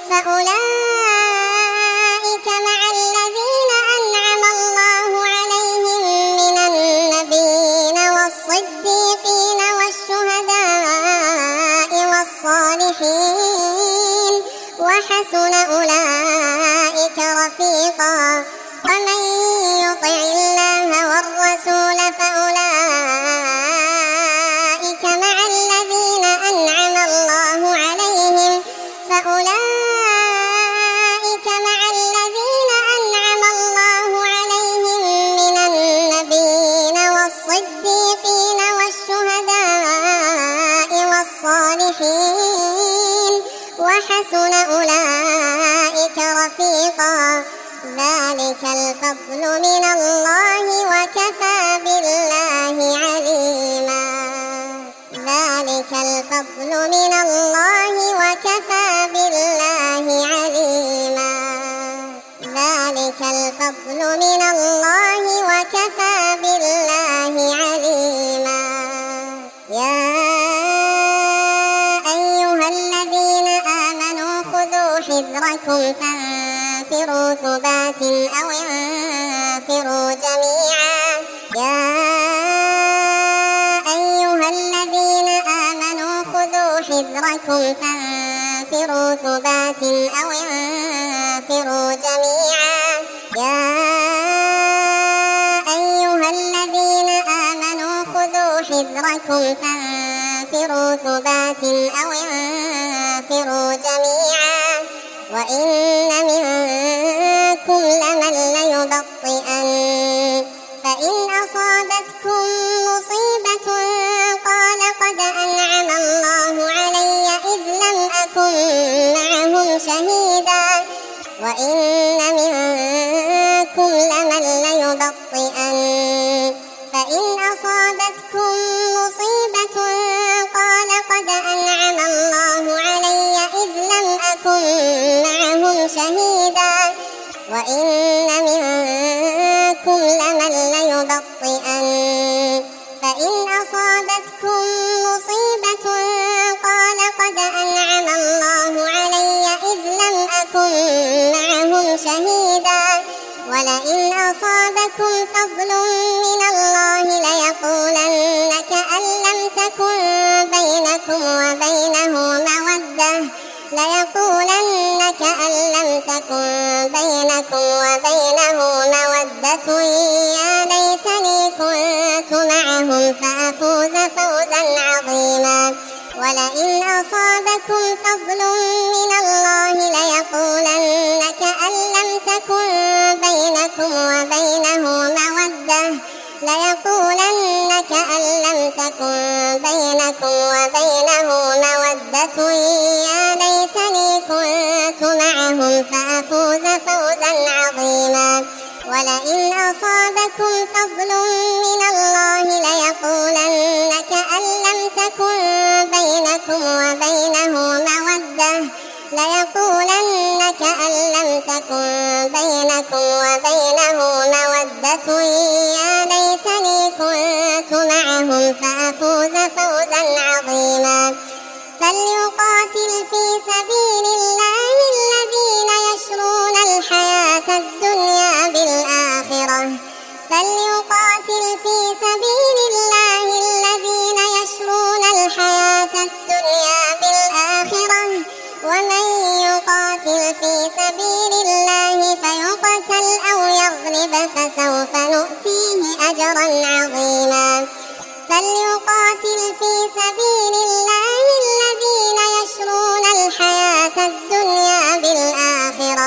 من النبيين والصديقين والشهداء والصالحين وحسن أولئك رفيقا. ومن يطع الله والرسول فأولئك مع الذين أنعم الله عليهم من النبيين والصديقين والشهداء والصالحين وحسن أولئك رفيقا. ذلك الفضل من الله وكفى بالله عليما. يا أيها الذين آمنوا خذوا حذركم فانفروا ثبات أو انفروا جميعا. يا أيها الذين آمنوا خذوا حذركم فانفروا ثبات أو انفروا جميعا. وإن منكم لمن ليبطئن فإن أصابتكم مصيبة قال قد أنعم الله علي إذ لم أكن معهم شهيدا. وإن منكم لمن ليبطئن فإن أصابتكم مصيبة قال قد أنعم الله علي إذ لم أكن معهم شهيدا وإن منكم لمن ليبطئن فإن أصابتكم مصيبة قال قد أنعم الله علي إذ لم أكن معهم شهيدا ولئن أصابكم فضل من الله ليقولن كأن لم تكن بينكم وبينه مودة يا ليتني كنت معهم فأفوز فوزا عظيما ولئن أصابكم فضل من الله ليقولن كأن لم تكن بينكم وبينه مودة يا ليتني كنت معهم فأفوز فوزا عظيما ولئن أصابكم فضل من الله ليقولن كأن لم تكن بينكم وبينه مودة يا ليتني كنت معهم فأفوز فوزا عظيما فليقاتل في سبيل الله الذين يشرون الحياة الدنيا بالآخرة ومن يقاتل في سبيل الله فيقتل أو يغلب فسوف نؤتيه أجرا عظيما فليقاتل في سبيل الله الذين يشرون الحياة الدنيا بالآخرة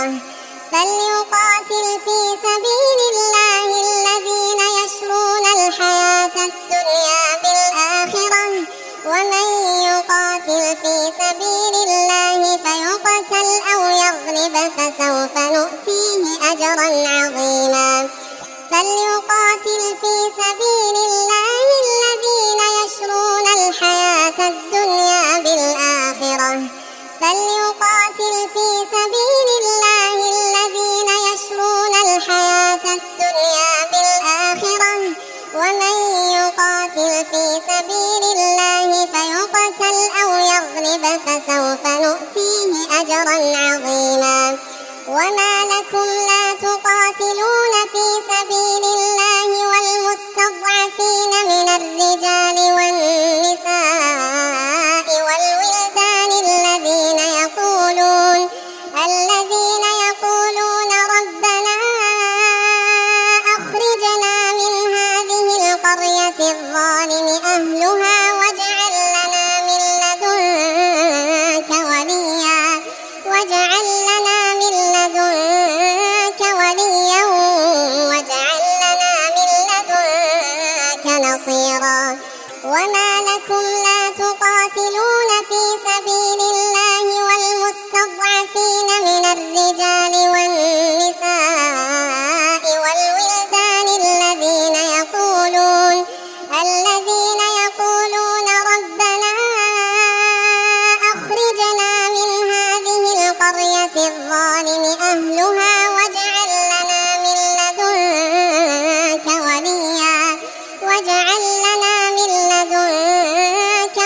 ومن يقاتل في سبيل الله فيقتل أو يغلب فسوف نؤتيه أجرا عظيما فليقاتل في سبيل الله الذين يشرون الحياة الدنيا بالآخرة ومن يقاتل في سبيل الله فيقتل أو يغلب فسوف نؤتيه أجرا عظيما وما لكم لا تقاتلون في سبيل الله والمستضعفين من الرجال والنساء والولدان الذين يقولون ربنا أخرجنا من هذه القرية الظالم أهلها واجعل لنا من لدنك وليا واجعل لنا من لدنك نصيرا وما لكم لا تقاتلون في سبيل الله والمستضعفين من الرجال والنساء والولدان الذين يقولون ربنا أخرجنا من هذه القرية الظالم أهلها واجعل لنا من لدنك وليا واجعل لنا من لدنك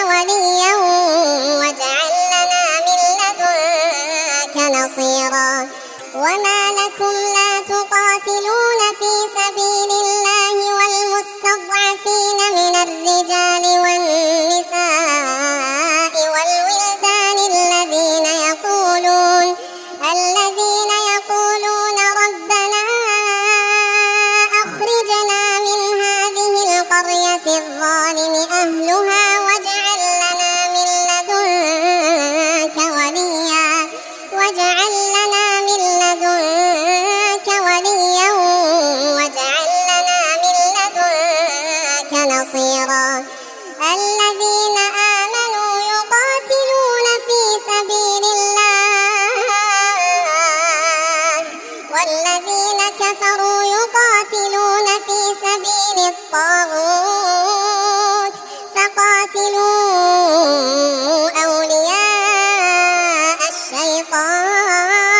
نصيرا وما لكم لا تقاتلون في سبيل الله والمستضعفين من الرجال والنساء والولدان الذين يقولون ربنا أخرجنا من هذه القرية الظالم أهلها واجعل لنا من لدنك وليا واجعل لنا من لدنك نصيرا الذين آمنوا يقاتلون في سبيل الله والذين كفروا يقاتلون في سبيل الطاغوت فقاتلوا أولياء الشيطان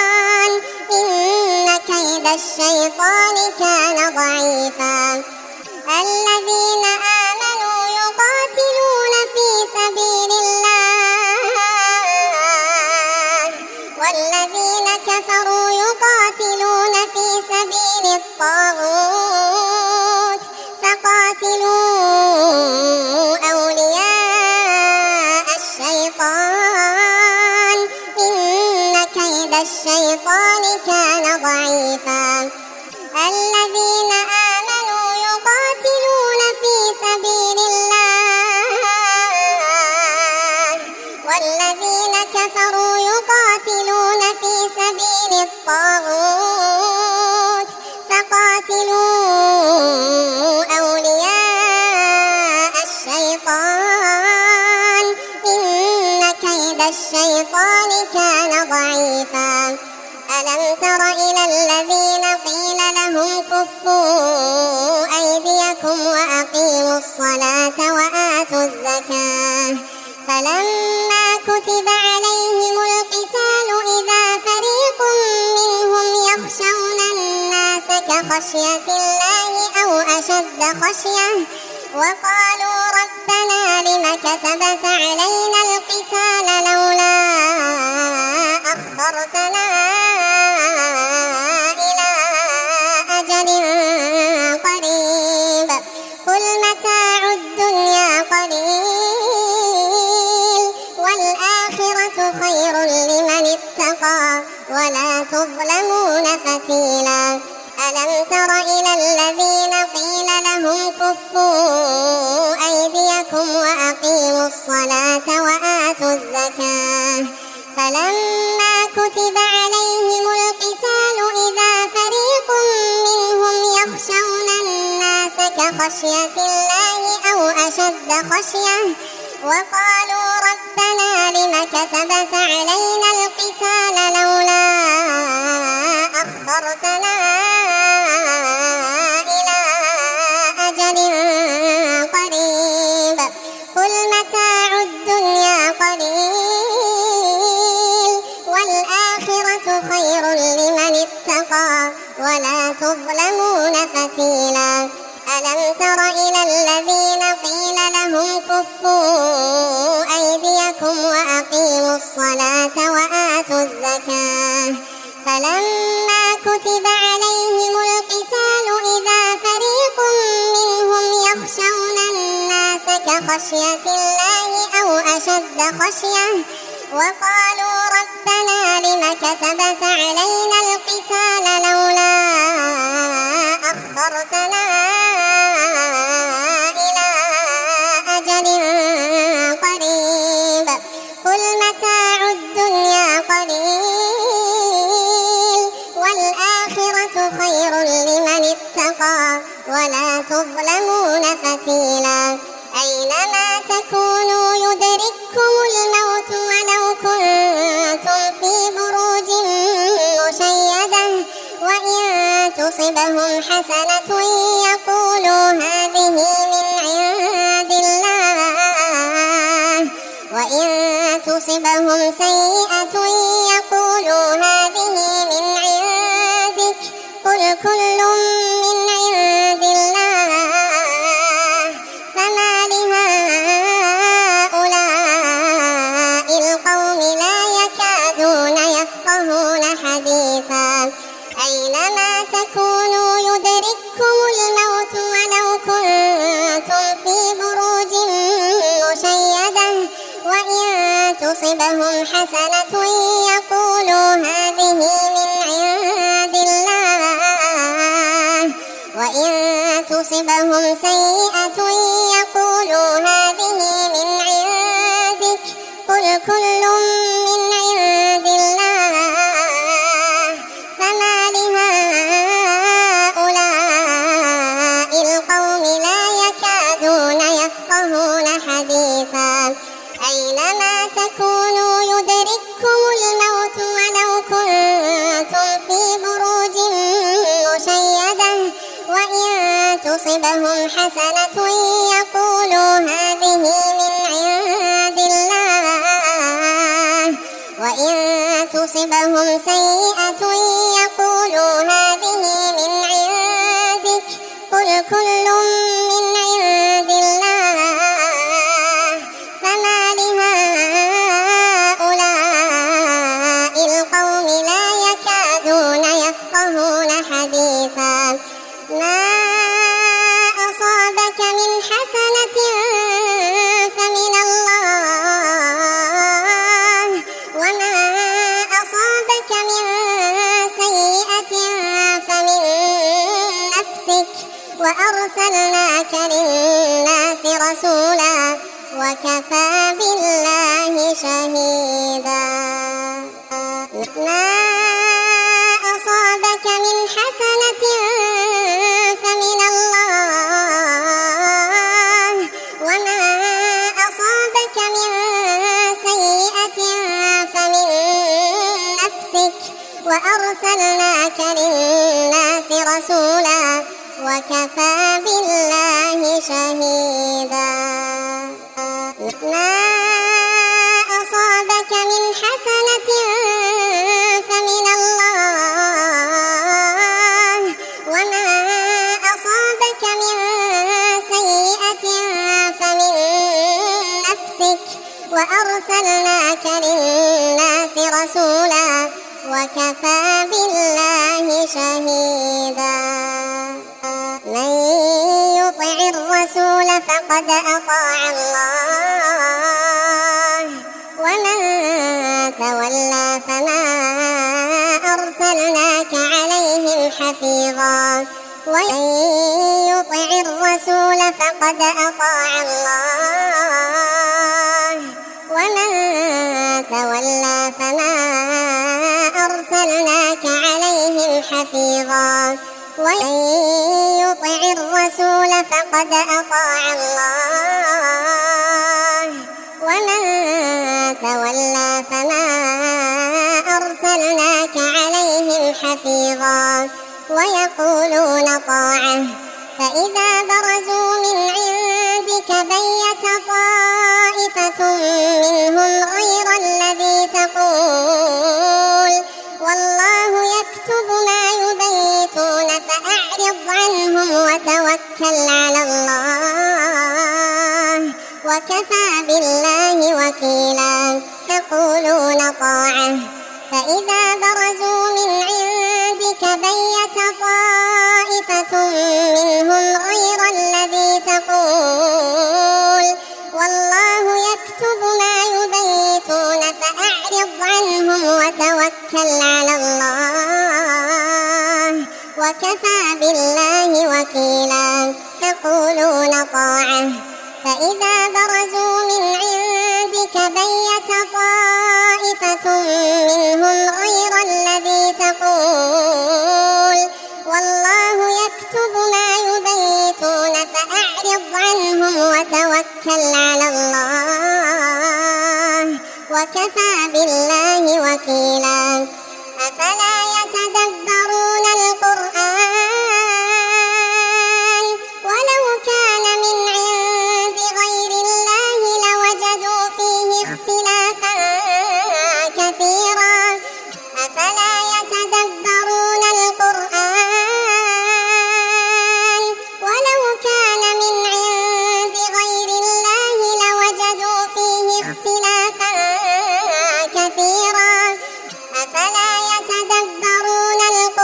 الشيطان كان ضعيفا الذين آمنوا يقاتلون في سبيل الله والذين كفروا يقاتلون في سبيل الطاغوت فقاتلوا أولياء الشيطان إن كيد الشيطان كان ضعيفا الذين آمنوا يقاتلون في سبيل الله والذين كفروا يقاتلون في سبيل الطاغوت فقاتلوا أولياء الشيطان إن كيد الشيطان كان ضعيفا ألم تر إلى الذين قيل لهم كفوا أيديكم وأقيموا الصلاة وآتوا الزكاة فلما كتب عليهم القتال إذا فريق منهم يخشون الناس كخشية الله أو أشد خشية وقالوا ربنا لم كتبت علينا القتال لولا أخرتنا إلى أجل قريب قل متاع الدنيا قليل والآخرة خير لمن اتقى ولا تظلمون فتيلا ألم تر إلى الذين قيل لهم كفوا أيديكم وأقيموا الصلاة وآتوا الزكاة فلما كتب عليهم القتال إذا فريق منهم يخشون الناس كخشية الله أو أشد خشية وقالوا ربنا لم كتبت علينا القتال لولا أخرتنا إلى أجل قريب قل متاع الدنيا قليل والآخرة خير لمن اتقى ولا تظلمون فتيلا ألم تر إلى الذين قيل لهم كفوا أيديكم وأقيموا الصلاة وآتوا الزكاة فلما كتب عليهم القتال إذا فريق منهم يخشون الناس كخشية الله أو أشد خشية وقالوا ربنا لم كتبت علينا القتال لولا أخرتنا إلى أجل قريب قل متاع الدنيا قليل والآخرة خير لمن اتقى ولا تظلمون فتيلا أينما تكونوا يدرككم الموت ولو كنتم في بروج مشيدة وإن تصبهم حسنة يقولوا هذه من عند الله وإن تصبهم سيئة يقولوا هذه من عندك قل كل من عند الله فما لهؤلاء القوم لا يكادون يفقهون حديثا أينما تكونوا يدرككم الموت ولو كنتم في بروج مشيدة وإن تصبهم حسنة يقولوا هذه من عند الله وإن تصبهم سيئة يقولوا هذه من عندك قل كل من عند الله فما لهؤلاء القوم لا يكادون يفقهون حديثا أينما تكونوا يدرككم الموت ولو كنتم في بروج مشيدة وإن تصبهم حسنة يقولوا هذه من عند الله وإن تصبهم سيئة يقولوا هذه كل من عند الله فما لهؤلاء القوم لا يكادون يفقهون حديثا ما أصابك من حسنة فمن الله وما أصابك من سيئة فمن نفسك وأرسلناك للناس رسولا وكفى بالله شهيدا ما أصابك من حسنة فمن الله وما أصابك من سيئة فمن نفسك وأرسلناك للناس رسولا وكفى بالله شهيدا ما أصابك من حسنة فمن الله وما أصابك من سيئة فمن نفسك وأرسلناك للناس رسولا وكفى بالله شهيدا من يطع الرسول فقد أطاع الله ومن تولى فما أرسلناك عليهم حفيظا ومن يطع الرسول فقد أطاع الله ومن تولى فما أرسلناك عليهم حفيظا ومن يطع الرسول فقد أطاع الله ومن تولى فما أرسلناك عليهم حفيظا ويقولون طاعة فإذا برزوا من عندك بيت طائفة منهم غير الذي تقول والله يكتب ما يبيتون فأعرض عنهم وتوكل على الله وكفى بالله وكيلا يقولون طاعة فإذا برزوا من عندك بيت طائفة منهم غير الذي تقول والله يكتب ما يبيتون فأعرض عنهم وتوكل على الله وكفى بالله وكيلا يقولون طاعة فإذا برزوا من عندك بيت طائفة منهم غير الذي تقول والله يكتب ما يبيتون فأعرض عنهم وتوكل على الله وكفى بالله وكيلا أفلا يتدبرون القرآن ولو كان من عند غير الله لوجدوا فيه اختلافا كثيرا أفلا يتدبرون القرآن ولو كان من عند غير الله لوجدوا فيه اختلافا كثيرا أفلا يتدبرون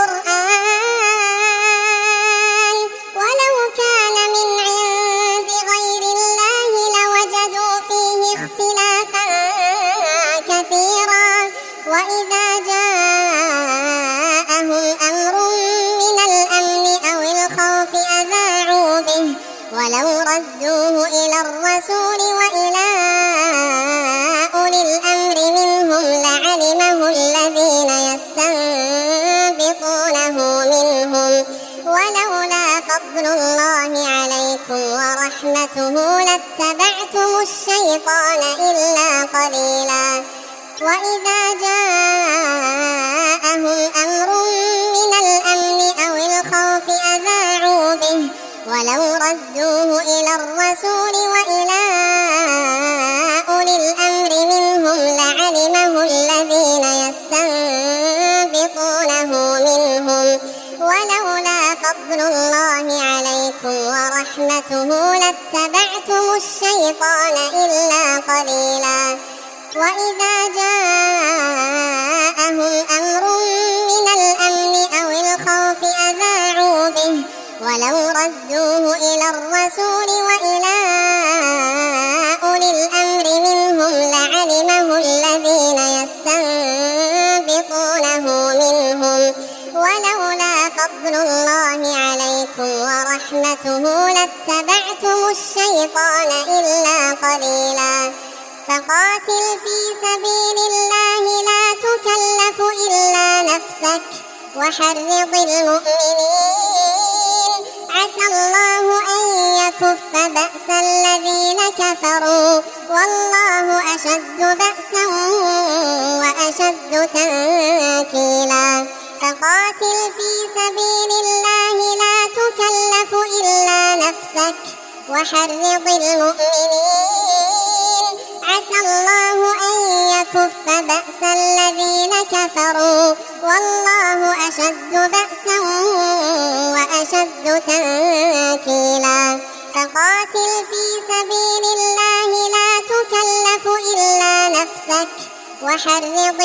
القرآن ولو كان من عند غير الله لوجدوا فيه اختلافا كثيرا وإذا جاءهم أمر من الأمن أو الخوف أذاعوا به ولو ردوه إلى الرسول وإلى أولي الأمر منهم لعلمه الذين يستنبطونه منهم ولولا فضل الله عليكم ورحمته لاتبعتم الشيطان إلا قليلا وإذا جاءهم أمر من الأمن أو الخوف أذاعوا به ولو ردوه إلى الرسول وإلى أولي الأمر منهم لعلمه الذين يستنبطونه منهم ولولا فضل الله عليكم ورحمته لاتبعتم الشيطان إلا قليلا. وإذا جاءهم أمر من الأمن أو الخوف أذاعوا به ولو ردوه إلى الرسول وإلى أولي الأمر منهم لعلمه الذين يستنبطونه منهم ولولا فضل الله عليكم ورحمته لاتبعتم الشيطان إلا قليلا. فقاتل في سبيل الله لا تكلف إلا نفسك وحرض المؤمنين عسى الله أن يكف بأس الذين كفروا والله أشد بأسا وأشد تنكيلا. فقاتل في سبيل الله لا تكلف إلا نفسك وحرض المؤمنين عسى الله أن يكف بأس الذين كفروا والله أشد بأسا وأشد تنكيلا. فقاتل في سبيل الله لا تكلف إلا نفسك وحرض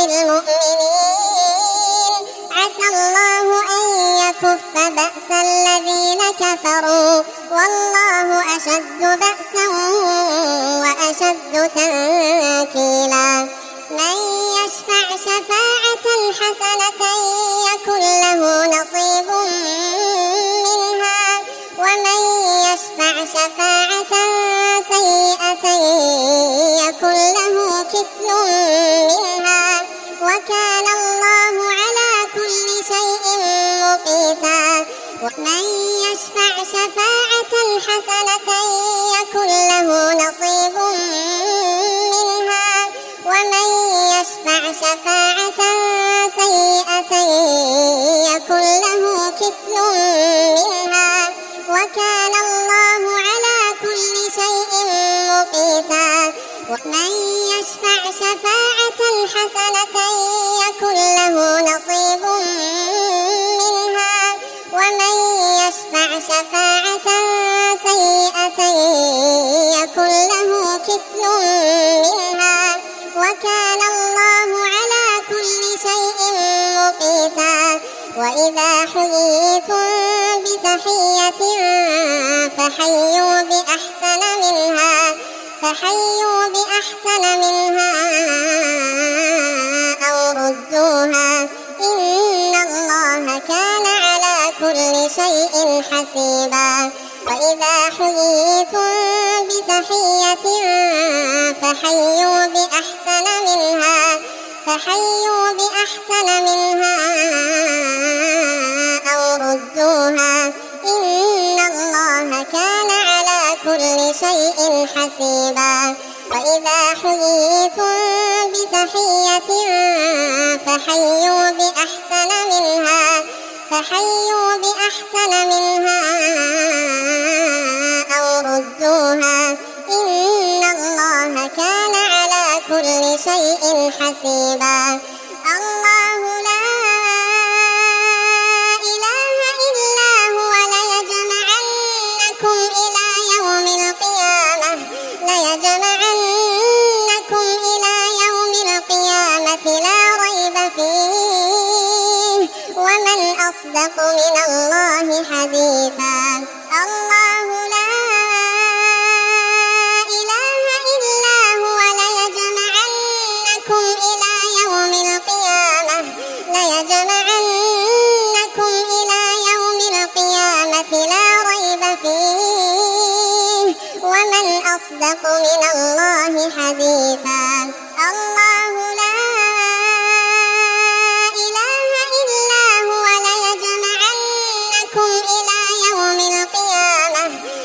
المؤمنين عسى الله أن يكف بأس الذين كفروا والله أشد بأسا وأشد تنكيلا. من يشفع شفاعة حسنة يكن له نصيب منها ومن يشفع شفاعة سيئة يكن له كفل منها وكان الله على كل شيء مقيتا. ومن يشفع شفاعة حسنة يكن له نصيب منها ومن يشفع شفاعة سيئة يكن له كفل منها وكان الله على كل شيء مقيتا. ومن يشفع شفاعة حسنة يكن له نصيب منها ومن يشفع شفاعة سيئة يكن له كفل منها وكان الله على كل شيء مقيتا. وإذا حييتم بتحية فحيوا بأحسن منها أو ردوها إن الله كان على كل شيء حسيبا. وإذا حييتم بتحية فحيوا بأحسن منها أو ردوها إن الله كان على كل شيء حسيبا. وإذا حييتم بتحية فحيوا بأحسن منها أو ردوها إن الله كان على كل شيء حسيبا. الله لا إله إلا هو ليجمعنكم إلى يوم القيامة لا ريب فيه ومن أصدق من الله حديثا. الله لا إله إلا هو ليجمعنكم إلى يوم القيامة لا ريب فيه ومن أصدق من الله حديثا. الله لا إله إلا هو ليجمعنكم إلى يوم القيامة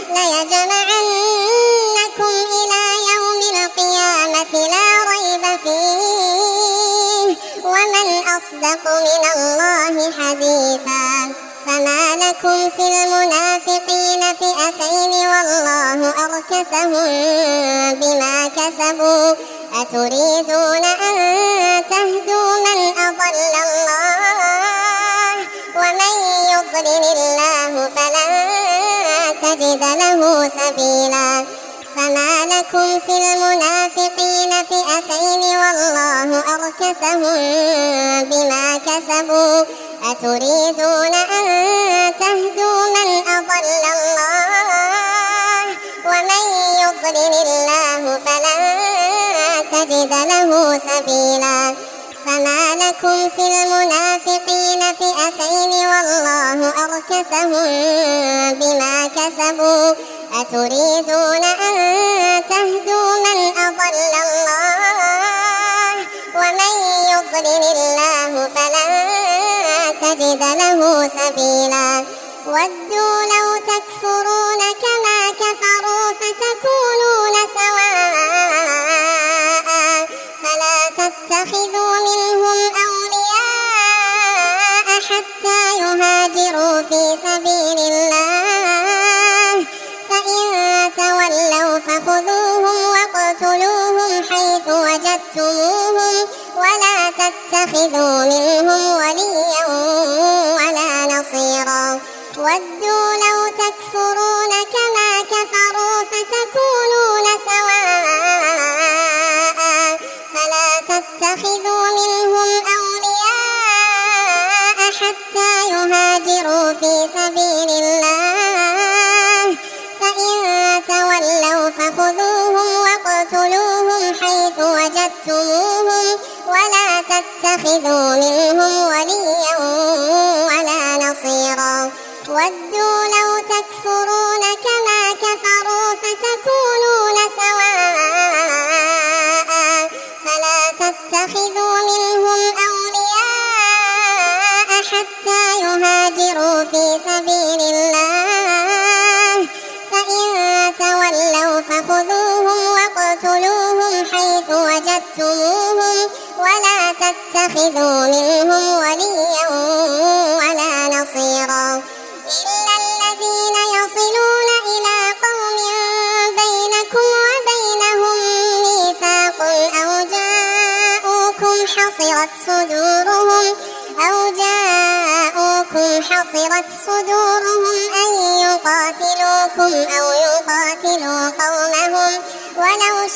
لا ريب فيه ومن أصدق من الله حديثا. فما لكم في المنافقين فئتين والله أركسهم بما كسبوا أتريدون أن تهدوا من أضل الله ومن يضلل الله فلن تجد له سبيلا. فما لكم في المنافقين فئتين والله أركسهم بما كسبوا أتريدون أن تهدوا من أضل الله ومن يضلل الله فلن تجد له سبيلا. فما لكم في المنافقين فئتين والله أركسهم بما كسبوا أتريدون أن تهدوا من أضل الله ومن يضلل الله فلن تجد له سبيلا. ودوا لو تكفرون كما كفروا فتكونون سواء فلا تتخذوا منهم أولياء حتى يهاجروا في سبيل الله فإن تولوا فخذوهم واقتلوهم حيث وجدتموهم ولا تتخذوا منهم وليا ولا نصيرا. ودوا لو تكفرون كما كفروا فتكونون سواء فلا تتخذوا منهم أولياء حتى يهاجروا في سبيل الله فإن تولوا فخذوهم واقتلوهم حيث وجدتموهم ولا تتخذوا منهم وليا ولا نصيرا. ودوا لو تكفرون كما كفروا فتكونون سواء فلا تتخذوا منهم أولياء حتى يهاجروا في سبيل الله فإن تولوا فخذوهم واقتلوهم حيث وجدتموهم ولا تتخذوا منهم وليا ولا نصيرا. إلا الذين يصلون إلى قوم بينكم وبينهم ميثاق أو جاءوكم حصرت صدورهم أن يقاتلوكم أو يقاتلوا قومهم ولو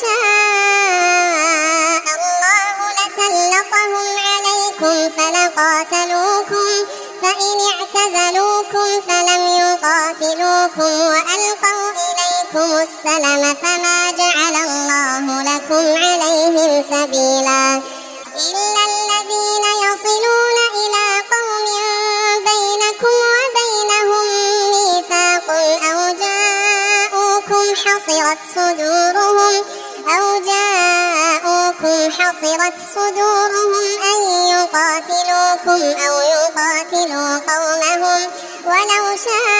شاء الله لسلطهم عليكم فلقاتلوكم فإن اعتزلوكم فلم يقاتلوكم وألقوا إليكم السلم فما جعل الله لكم عليهم سبيلا. إلا الذين يصلون إلى قوم بينكم وبينهم ميثاق أو جاءوكم حصرت صدورهم أن يقاتلوكم أو يقاتلوا قومهم ولو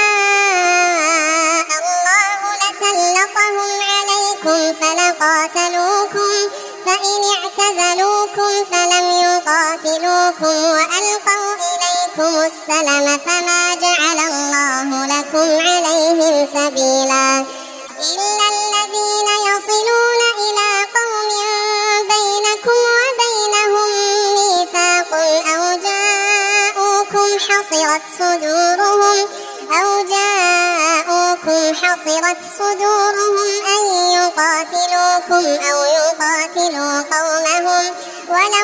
شاء الله لسلطهم عليكم فلقاتلوكم فإن اعتزلوكم فلم يقاتلوكم وألقوا إليكم السلم فما جعل الله لكم عليهم سبيلا. إلا الذين يصلون إلى قوم بينكم وبينهم ميثاق أو جاءوكم حصرت صدورهم أن يقاتلوكم أو يقاتلوا قومهم ولو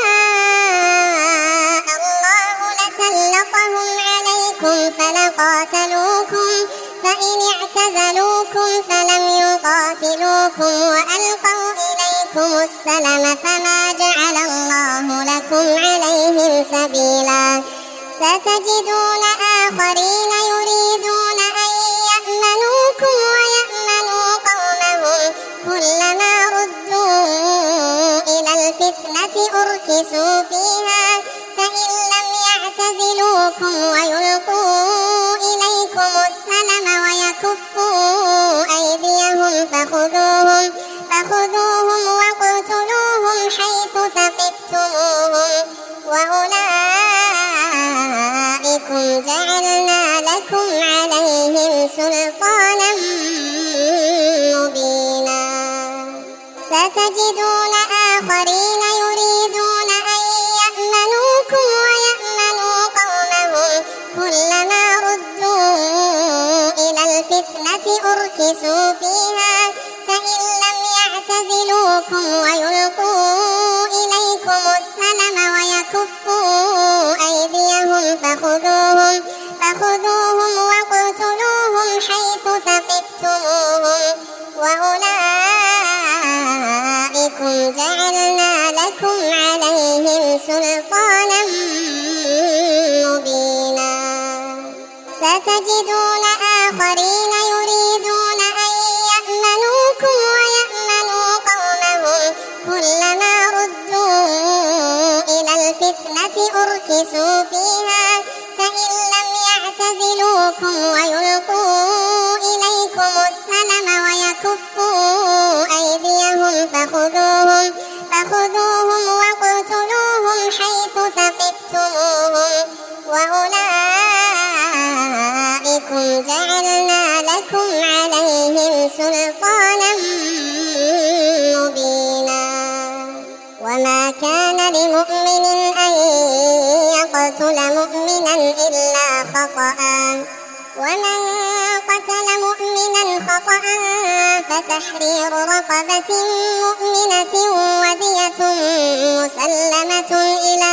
شاء الله لسلطهم عليكم فلقاتلوكم فإن اعتزلوكم فلم يقاتلوكم وألقوا إليكم السلم فما جعل الله لكم عليهم سبيلا. ستجدون آخرين يريدون أن يأمنوكم ويأمنوا قومهم كلما ردوا إلى الفتنة أركسوا فيها فإن لم يعتزلوكم ويلقوا إليكم السلم ويكفوا أيديهم فخذوهم واقتلوهم حيث ثقفتموهم وأولئكم جعلنا لكم عليهم سلطانا مبينا. ستجدون آخرين يريدون أن يأمنوكم ويأمنوا قومهم كلما أركسوا فيها فإن لم يعتزلوكم ويلقوا إليكم السلم ويكفوا أيديهم فخذوهم واقتلوهم حيث ثقفتموهم وأولئكم جعلنا لكم عليهم سلطانا مبينا ستجدون آخرين يريدون أن يأمنوكم ويأمنوا قومهم كلما ردوا إلى الفتنة أركسوا فيها فإن لم يعتزلوكم ويلقوا إليكم السلم ويكفوا أيديهم فخذوهم واقتلوهم حيث ثقفتموهم وأولئكم جعلنا لكم عليهم سلطانا مبينا وما كان لمؤمن أن يقتل مؤمنا إلا خطأ ومن قتل مؤمنا خطأ فتحرير رقبة مؤمنة ودية مسلمة إلى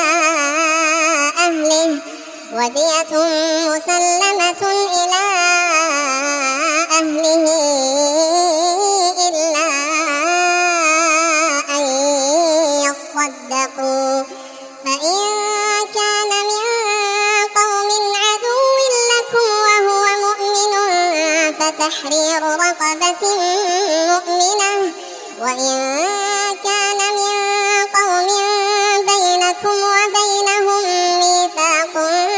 أهله إلا أن يصدقوا فإن كان من قوم عدو لكم وهو مؤمن فتحرير رقبة مؤمنة وإن كان من قوم بينكم وبينهم ميثاق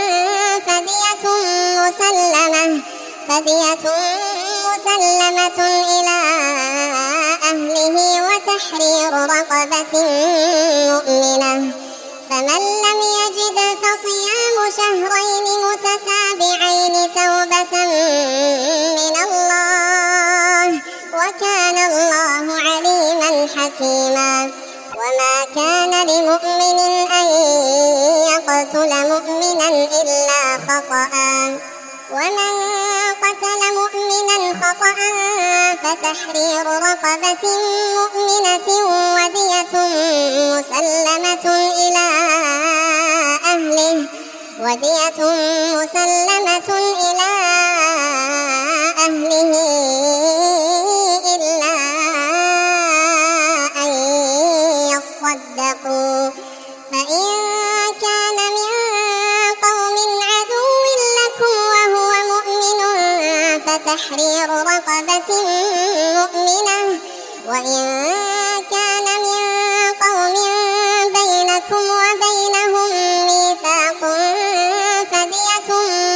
فدية مسلمة إلى أهله وتحرير رقبة مؤمنة فمن لم يجد فصيام شهرين متتابعين توبة من الله وكان الله عليما حكيما وما كان لمؤمن أن يقتل مؤمنا إلا خطأ ومن قتل مؤمنا خطأ فتحرير رقبة مؤمنة ودية مسلمة إلى أهله إلا أن يصدقوا فإن كان من قوم عدو لكم وهو مؤمن فتحرير رقبة مؤمنة وإن كان من قوم بينكم وبينهم ميثاق فدية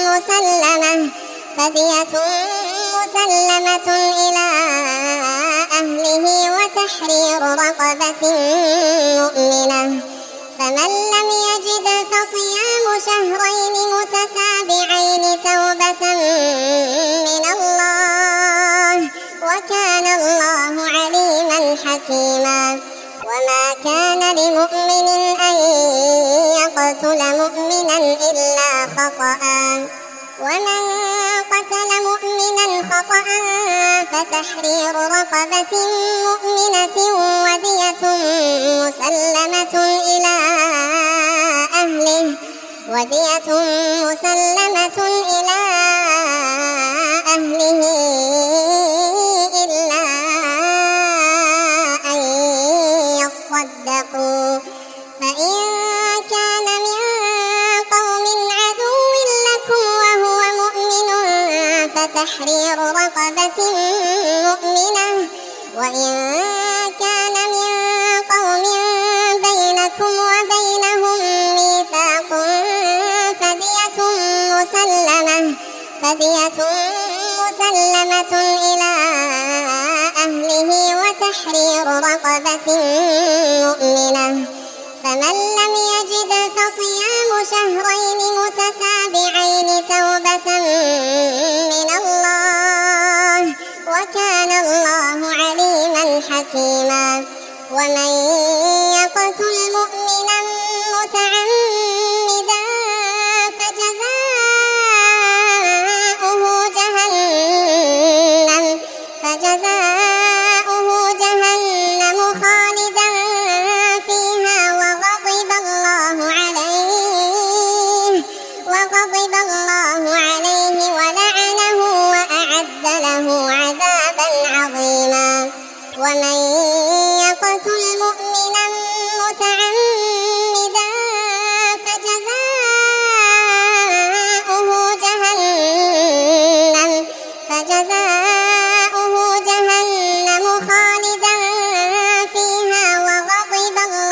مسلمة إلى أهله وتحرير رقبة مؤمنة فمن لم يجد فصيام شهرين متتابعين توبة من الله وكان الله عليما حكيما وما كان لمؤمن أن يقتل مؤمنا إلا خطأ ومن قتل مؤمنا خطأ فتحرير رقبة مؤمنة ودية مسلمة إلى أهله إلا أن يصدقوا فإن كان من قوم عدو لكم وهو مؤمن فتحرير رقبة مؤمنة وإن كان من قوم بينكم وبينهم ميثاق فدية مسلمة إلى أهله وتحرير رقبة مؤمنة فمن لم يجد فصيام شهرين متتابعين توبة من الله وكان الله عليما حكيما ومن يقتل مؤمنا متعمدا فجزاؤه جهنم وغضب الله عليه ولعنه وأعد له عذابا عظيما. ومن يقتل مؤمنا متعمدا فجزاؤه جهنم خالدا فيها وغضب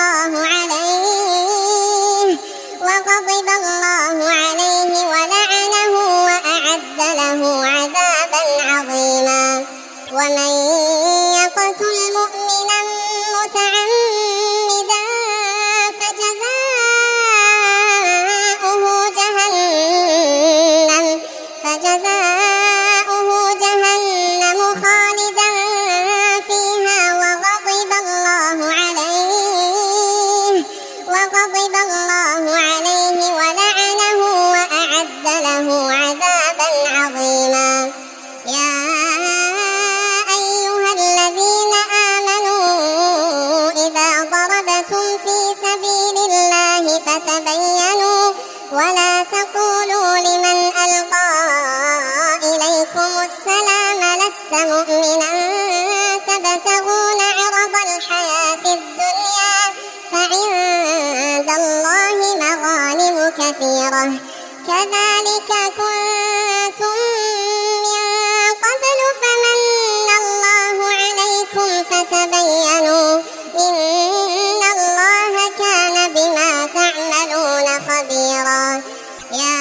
الله عليه ولعنه وأعد له عذابا عظيما. ومن يقتل مؤمنا متعمدا فجزاؤه جهنم خالدا فيها وغضب الله عليه ولعنه وأعد له عذابا عظيما. يا أيها الذين آمنوا إذا ضربتم في سبيل الله فتبينوا ولا تقولوا لمن ألقى إليكم السلام لست مؤمنا تبتغون عرض الحياة الدنيا فعند الله مغانم كثيرة كذلك كنتم من قبل فمن الله عليكم فتبينوا إن الله كان بما تعملون خبيرا. يا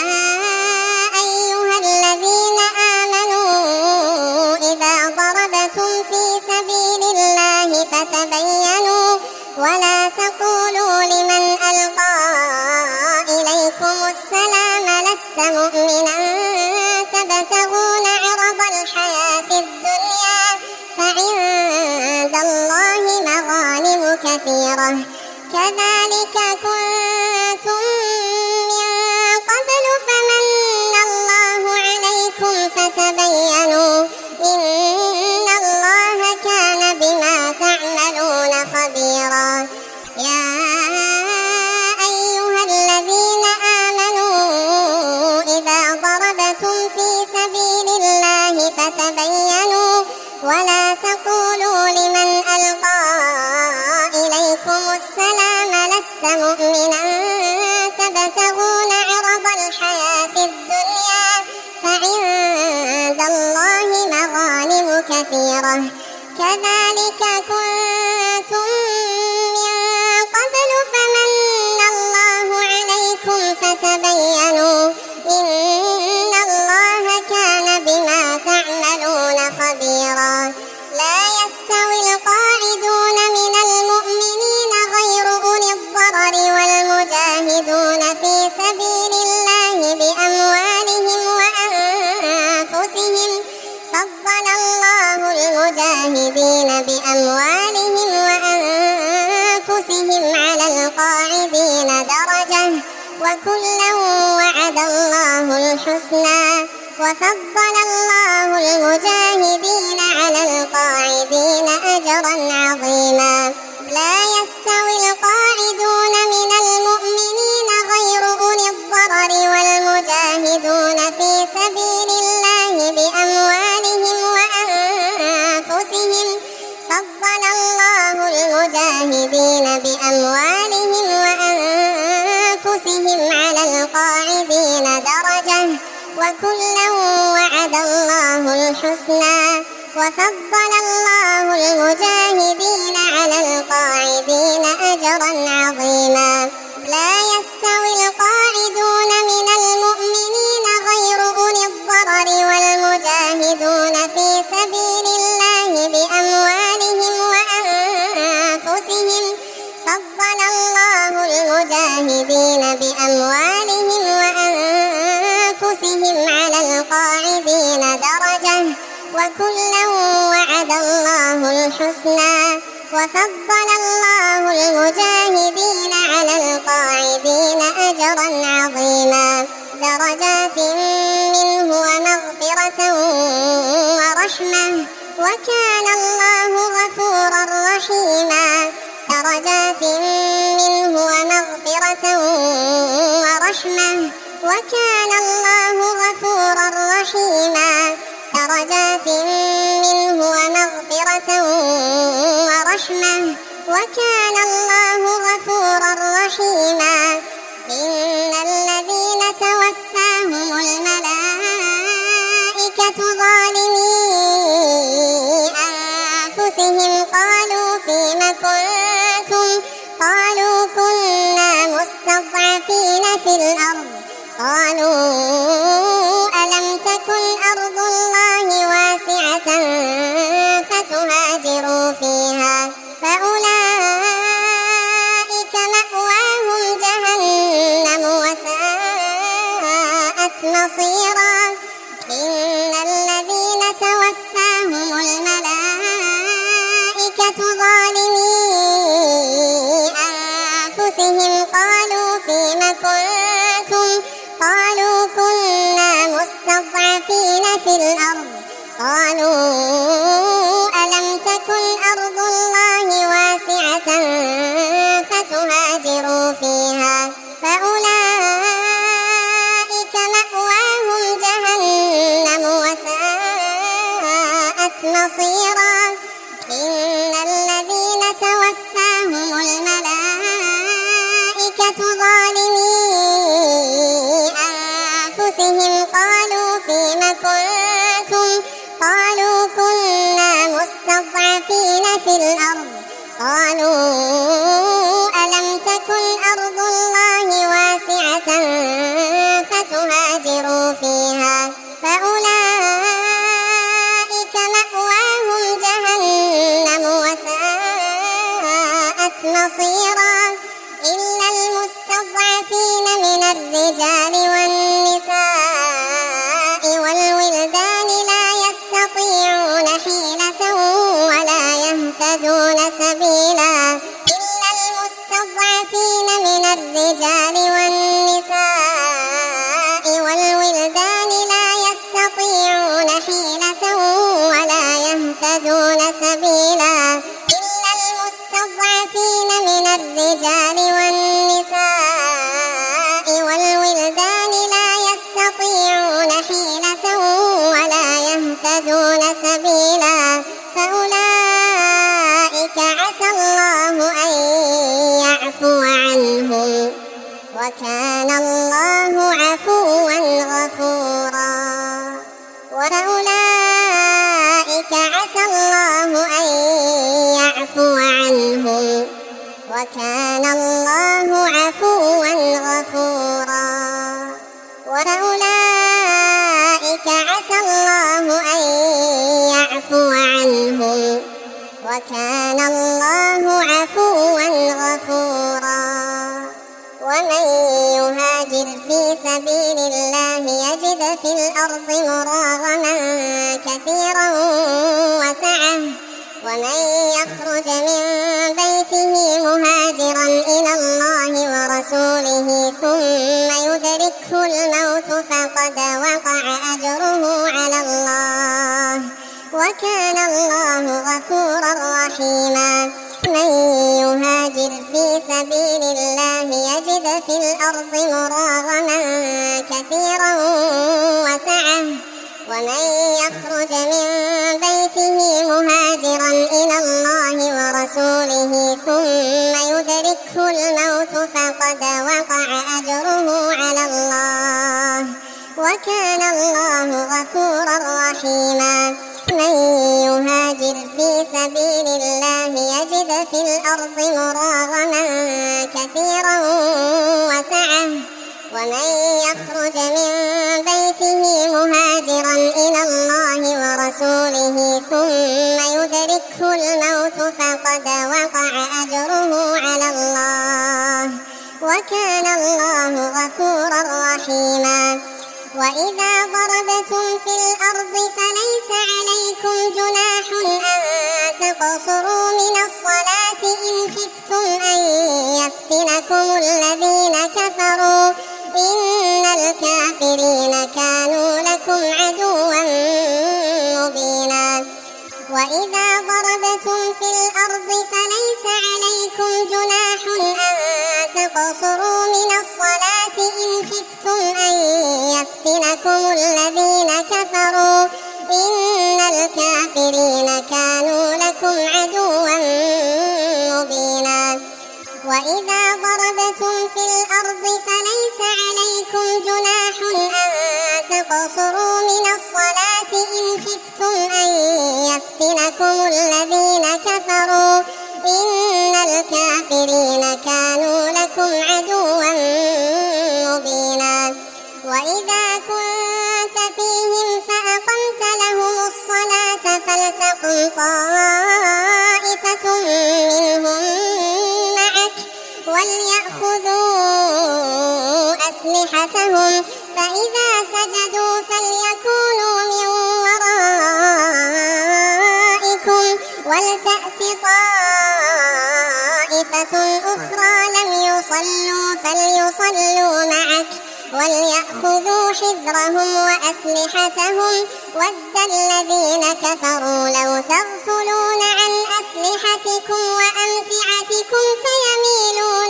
أيها الذين آمنوا إذا ضربتم في سبيل الله فتبينوا ولا تقولوا لمن ألقى إليكم السلام لست مؤمنا تبتغون عرض الحياة الدنيا فعند الله مغانم كثيرة كذلك كنتم من قبل فمن الله عليكم فتبينوا إن الله كان بما تعملون خبيرا. يا أيها الذين آمنوا إذا ضربتم في سبيل الله فتبينوا ولا تقولوا لمن ألقى إليكم السلام لست مؤمنا تبتغون عرض الحياة الدنيا فعند الله مغانم كثيرة كذلك كنتم من قبل فمن الله عليكم فتبينوا إن الله كان بما تعملون خبيرا. لا يستوي القاعدون من المؤمنين غير أولي الضرر والمجاهدون في سبيل الله بأموالهم وأنفسهم فضل الله المجاهدين بأموالهم وأنفسهم على القاعدين درجة وكلا وعد الله الحسنى وفضل الله المجاهدين على القاعدين أجرا عظيما. لا يستوي القاعدون من المؤمنين غير أولي الضرر والمجاهدون في سبيل الله بأموالهم وأنفسهم فضل الله المجاهدين بأموالهم وأنفسهم على القاعدين درجة وكلا وعد الله الحسنى وفضل الله المجاهدين على القاعدين أجرا عظيما. لا يستوي القاعدون من المؤمنين غير أولي الضرر والمجاهدون في سبيل الله بأموالهم وأنفسهم فضل الله المجاهدين بأموالهم وأنفسهم على القاعدين درجة وكلا وعد الله الحسنى وفضل الله المجاهدين على القاعدين أجرا عظيما. درجات منه ومغفرة ورحمة وكان الله غفورا رحيما. درجات منه ومغفرة ورحمة وكان الله غفورا رحيما درجات منه ومغفرة ورحمة وكان الله غفورا رحيما إن الذين توفاهم الملائكة ظالمي أنفسهم قالوا فيم كنتم قالوا كنا مستضعفين في الأرض قالوا ألم تكن أرض الله واسعة فتهاجروا فيها فأولئك مأواهم جهنم وساءت مصيرا إن الذين توفاهم الملائكة ظالمي أنفسهم قالوا فيم كنتم قالوا كنا مستضعفين في الأرض قالوا ألم تكن أرض الله واسعة فتهاجروا فيها فأولئك مأواهم جهنم وساءت مصيرا إن الذين توفاهم الملائكة ظالمي أنفسهم قالوا فيم كنتم قالوا كنا مستضعفين في الأرض قالوا ألم تكن أرض الله واسعة فتهاجروا فيها فأولئك مأواهم جهنم وساءت مصيرا إلا المستضعفين من الرجال والنساء والولدان لا يستطيعون حيلة ولا يهتدون سبيلا إلا المستضعفين من الرجال والنساء والولدان لا يستطيعون حيلة ولا يهتدون سبيلا إلا المستضعفين من الرجال والنساء والولدان لا يستطيعون حيلة ولا يهتدون سبيلا فأولئك عسى الله أن يعفو عنهم وكان الله عفوا غفورا وأولئك عسى الله أن يعفو عنهم وكان الله عفوا غفورا وأولئك عسى الله أن يعفو عنهم وكان الله عفوا غفورا ومن يهاجر في سبيل الله يجد في الأرض مراغما كثيرا وسعة ومن يخرج من بيته مهاجرا إلى الله ورسوله ثم يدركه الموت فقد وقع أجره على الله وكان الله غفورا رحيما من يهاجر في سبيل الله يجد في الأرض مراغما كثيرا وسعة ومن يخرج من بيته مهاجرا إلى الله ورسوله ثم يدركه الموت فقد وقع أجره على الله وكان الله غفورا رحيما من يهاجر في سبيل الله يجد في الأرض مراغما كثيرا وسعة ومن يخرج من بيته مهاجرا إلى الله ورسوله ثم يدركه الموت فقد وقع أجره على الله وكان الله غفورا رحيما وإذا ضربتم في الأرض فليس عليكم جناح أن تقصروا من الصلاة إن خفتم أن يفتنكم الذين كفروا إن الكافرين كانوا لكم عدوا مبينا وإذا ضربتم في الأرض فليس عليكم جناح أن تقصروا من الصلاة إن خفتم أن يفتنكم الذين كفروا إن الكافرين كانوا لكم عدوا مبينا وإذا ضربتم في الأرض فليس عليكم جناح أن تقصروا من الصلاة إن خفتم أن يفتنكم الذين كفروا إن الكافرين كانوا لكم عدوا مبينا وإذا كنت فيهم فأقمت لهم الصلاة فلتقم طائفة منهم معك وليأخذوا أسلحتهم فإذا سجدوا فليكونوا من ورائكم ولتأت طائفة أخرى لم يصلوا فليصلوا معك وليأخذوا حذرهم وأسلحتهم ود الذين كفروا لو تغفلون عن أسلحتكم وأمتعتكم فيميلون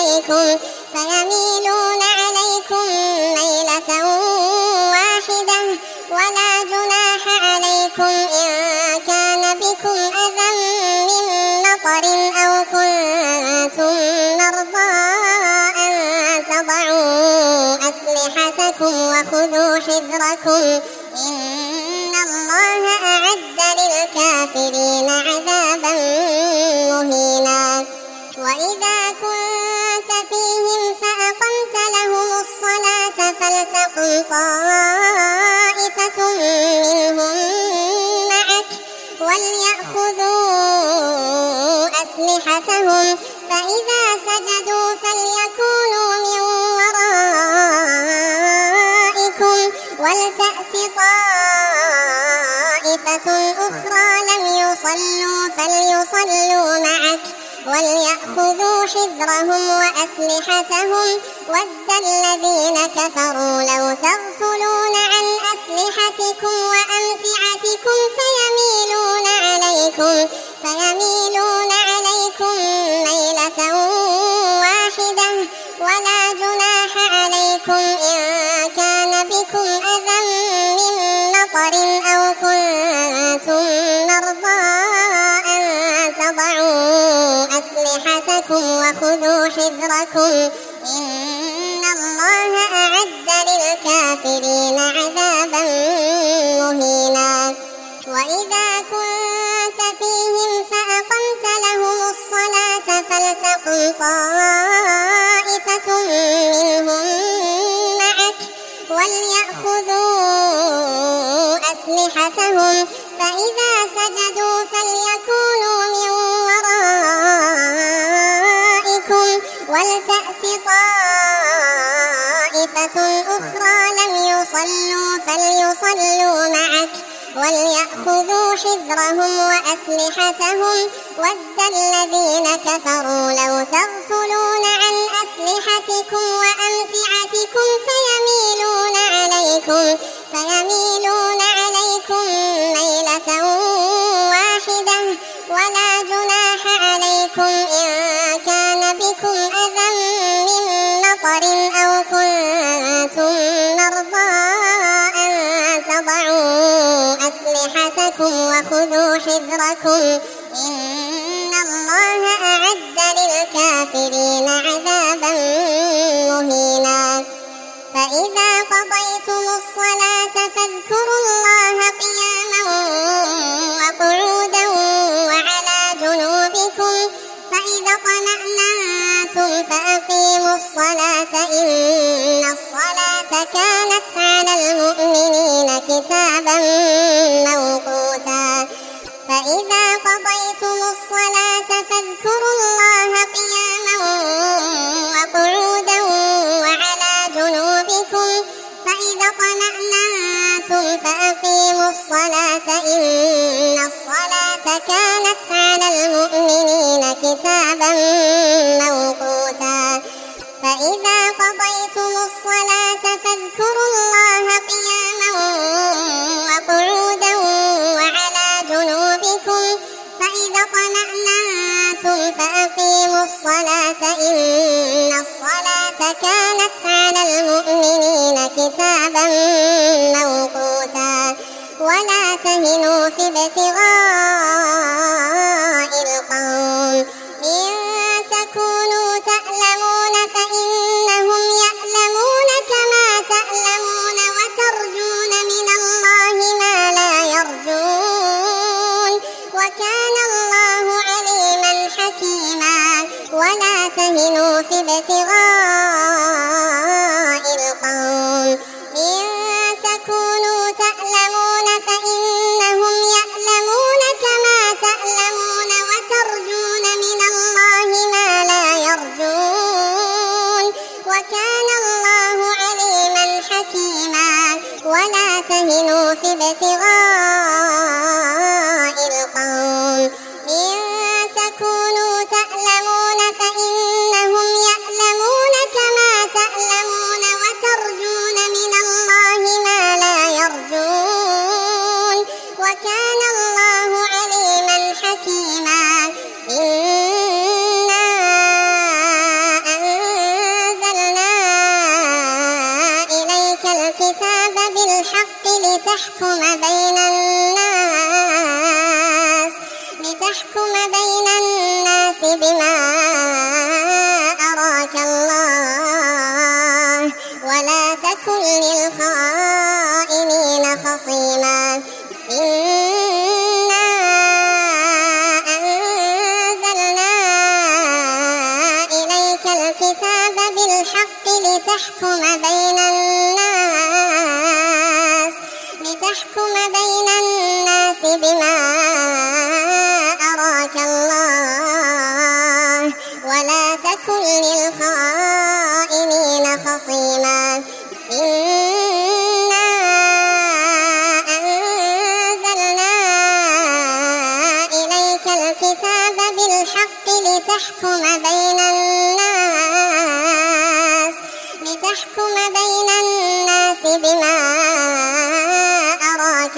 عليكم ميلة واحدة ولا جناح عليكم إن كان بكم أذى من مطر أو كنتم مرضى أن تضعوا أسلحتكم وخذوا حذركم إن الله أعد للكافرين عذابا مهينا وإذا كنت فيهم فأقمت لهم الصلاة فلتقم طائفة منهم معك وليأخذوا أسلحتهم فإذا سجدوا فليكونوا من ورائكم ولتأت طائفة أخرى لم يصلوا فليصلوا معك وليأخذوا حذرهم وأسلحتهم ود الذين كفروا لو تغفلون عن أسلحتكم وأمتعتكم فيميلون عليكم ميلة واحدة ولا جناح عليكم إن كان بكم أذى من مطر أو كنتم مرضى أن تضعوا أسلحتكم وخذوا حذركم إن الله أعد للكافرين عذابا مهينا وإذا كنت فيهم فأقمت لهم الصلاة فلتقم طائفة منهم معك وليأخذوا أسلحتهم فإذا سجدوا فليكونوا من ورائكم ولتأت طائفة أخرى لم يصلوا فليصلوا معك وليأخذوا حذرهم وأسلحتهم ود الذين كفروا لو تغفلون عن أسلحتكم وأمتعتكم فيميلون عليكم ميلة واحدة ولا جناح عليكم إن كان بكم أذى من مطر أو كنتم مرضى أن تضعوا أسلحتكم وخذوا حذركم إن الله أعد للكافرين عذابا مهينا فإذا قضيتم الصلاة فاذكروا الله قياما وقعودا وعلى جنوبكم فإذا اطمأننتم فأقيموا الصلاة إن الصلاة كانت على المؤمنين كتابا موقوتا فإذا قضيتم الصلاة فاذكروا الله قياما وقعودا وعلى جنوبكم فإذا اطمأننتم فأقيموا الصلاة إن الصلاة كانت على المؤمنين كتابا موقوتا فإذا قضيتم الصلاة فاذكروا الله قياما وقعودا وعلى جنوبكم فإذا اطمأننتم فأقيموا الصلاة إن تهنوا في ابتغاء القوم إن تكونوا تألمون فإنهم يألمون كما تألمون وترجون من الله ما لا يرجون وكان الله عليما حكيما ولا تهنوا في ابتغاء القوم إن تكونوا تألمون فإنهم يألمون كما تألمون وترجون من الله ما لا يرجون وكان الله عليما حكيما ولا تهنوا في ابتغاء القوم إن تكونوا تألمون فإنهم يألمون كما تألمون وترجون من الله ما لا يرجون وكان الله عليما حكيما إنا أنزلنا إليك الكتاب بالحق لتحكم بين الناس بما أراك الله ولا تكن للخائنين خصيما إنا أنزلنا إليك الكتاب بالحق لتحكم بين الناس بما أراك الله ولا تكن للخائنين خصيما إنا أنزلنا إليك الكتاب بالحق لتحكم بين الناس بما أراك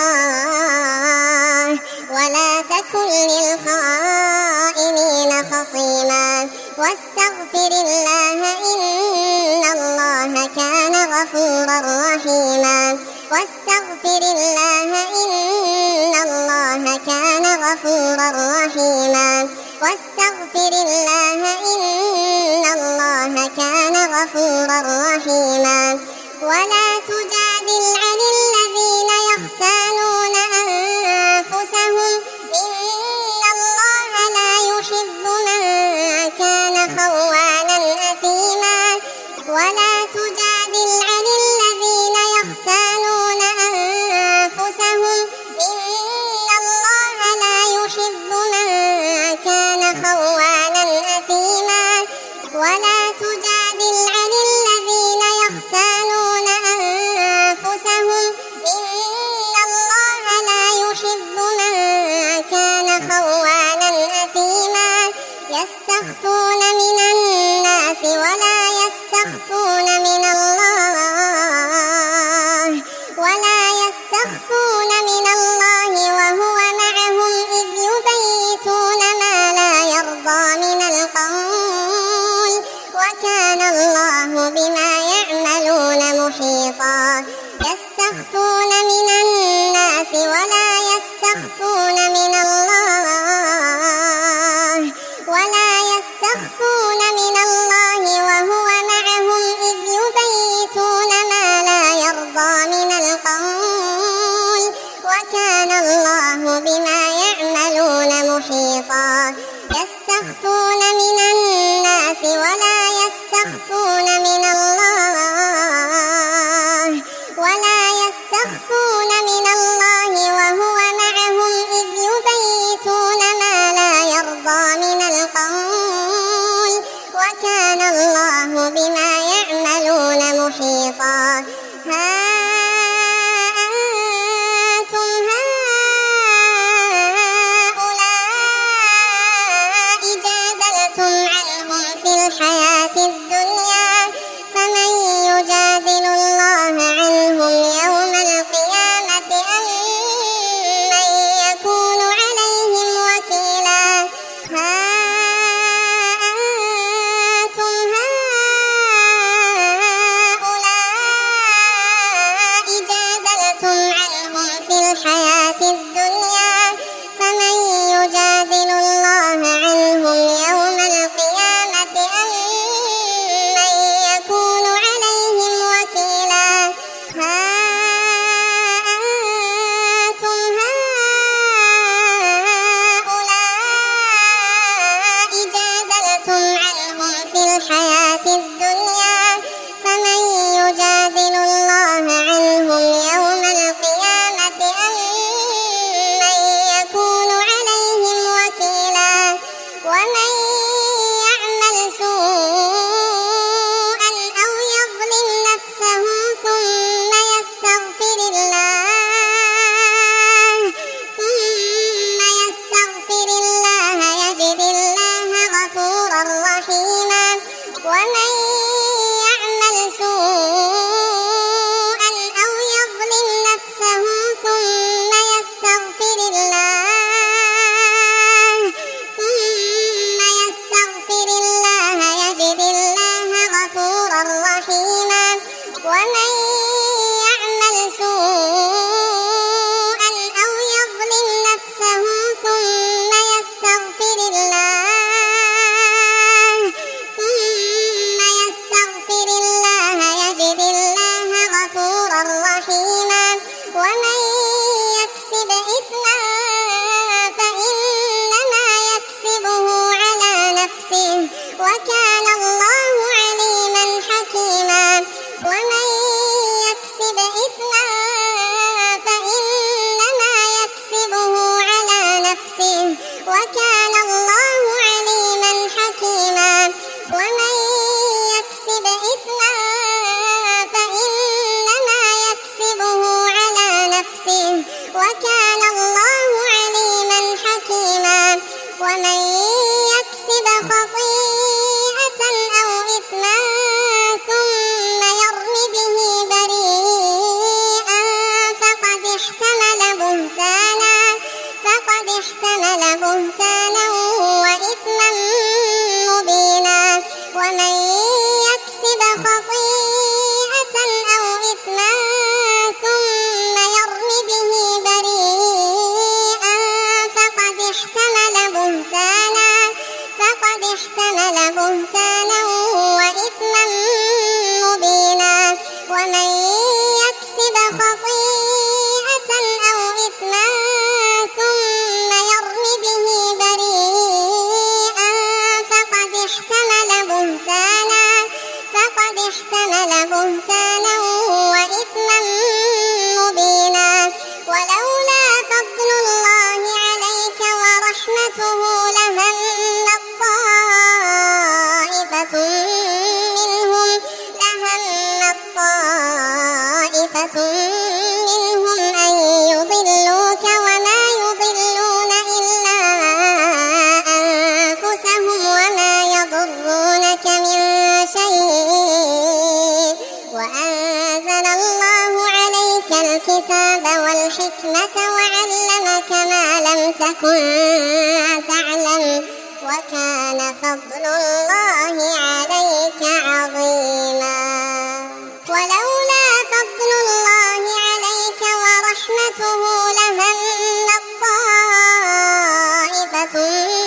الله ولا تكن للخائنين خصيما واستغفر الله إن الله كان غفورا رحيما واستغفر الله إن الله كان غفورا رحيما واستغفر الله إن الله كان غفورا رحيما ولا تجادل عن الذين يختانون أنفسهم إن الله لا يحب من كان خوانا أثيما ولا تجادل عن الذين يختانون أنفسهم إن الله لا يحب من كان خوانا أثيما ولا تجادل عن الذين يختانون أنفسهم إن الله لا يحب من كان خوانا أثيما يستخفون من الناس ولا يستخفون من الله وهو معهم إذ يبيتون ما لا يرضى من القول وكان الله بما يعملون محيطا يستخفون من الناس ولا يستخفون من الله وهو معهم إذ يبيتون ما لا يرضى من القول وكان الله بما يعملون محيطا يستخفون من الناس ولا يستخفون من الله وهو معهم إذ يبيتون ما لا يرضى من القول وكان الله بما يعملون محيطا ها أنتم هؤلاء جادلتم عنهم في الحياة الدنيا فمن يجادل الله عنهم يوم القيامة أم من يكون عليهم وكيلا ها أنتم هؤلاء جادلتم عنهم في الحياة ومن يعمل سوءا أو يظلم نفسه ثم يستغفر الله يجد الله غفورا رحيما ومن يكسب إثما فإنما يكسبه على نفسه وكان الله عليما حكيما ومن يكسب إثما فإنما يكسبه على نفسه وكان الله عليما حكيما ومن يكسب إثما فإنما يكسبه على نفسه وكان الله عليما حكيما ومن يكسب خطيئة أو إثما ثم يرم به بريئا فقد احتمل بهتانا وإثما مبينا ومن يكسب خطيئة أو إثما ثم يرم به بريئا فقد احتمل بهتانا وإثما مبينا ومن يكسب خطيئة أو إثما ثم يرم به بريئا فقد احتمل بهتانا وإثما مبينا ولولا فضل الله عليك ورحمته لهم طائفة منهم أن يضلوك وما يضلون إلا أنفسهم وما يضرونك من شيء وأنزل الله عليك الكتاب والحكمة وعلمك ما لم تكن تعلم وكان فضل الله عليك عظيما ولولا فضل الله عليك ورحمته لهم طائفة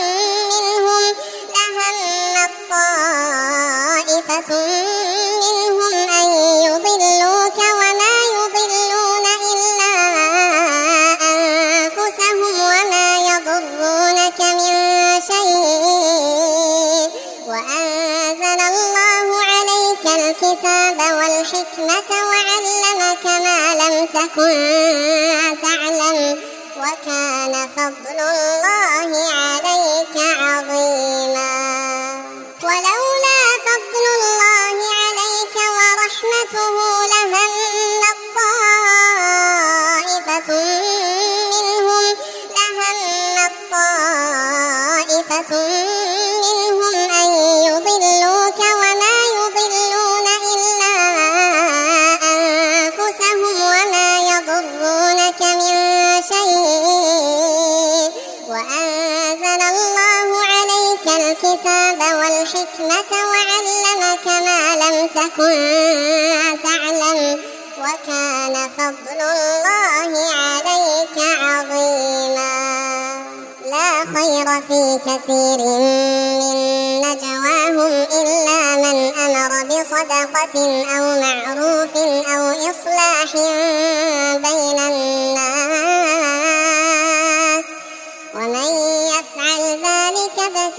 منهم أن يضلوك وما يضلون إلا أنفسهم وما يضرونك من شيء وأنزل الله عليك الكتاب والحكمة وعلمك ما لم تكن تعلم وكان فضل الله عليك عظيما ولولا فضل الله عليك ورحمته لهم طائفة منهم أن يضلوك وما يضلون إلا أنفسهم وما يضرونك من شيء وأنزل الله عليك الكتاب والحكمة وعلمك ما لم تكن تعلم وكان فضل الله عليك عظيما لا خير في كثير من نجواهم إلا من أمر بصدقة أو معروف أو إصلاح بين الناس ومن يفعل ذلك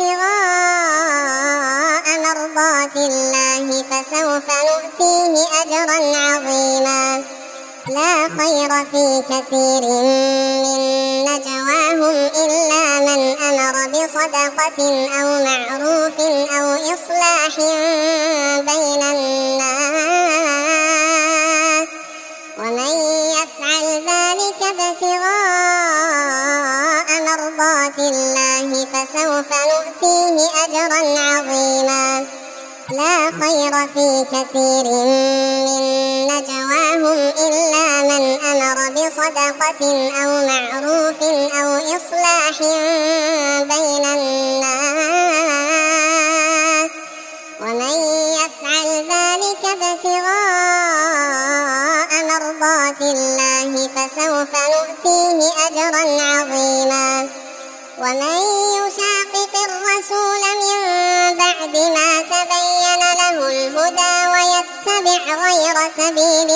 ابتغاء مرضات الله فسوف نؤتيه أجرا عظيما لا خير في كثير من نجواهم إلا من أمر بصدقة أو معروف أو إصلاح بين الناس ومن يفعل ذلك ابتغاء مرضات الله فسوف نؤتيه أجرا عظيما لا خير في كثير من نجواهم إلا من أمر بصدقة أو معروف أو إصلاح بين الناس ومن يفعل ذلك ابتغاء مرضات الله فسوف نؤتيه أجرا عظيما. ومن يشاقق الرسول من بعد ما تبين له الهدى ويتبع غير سبيل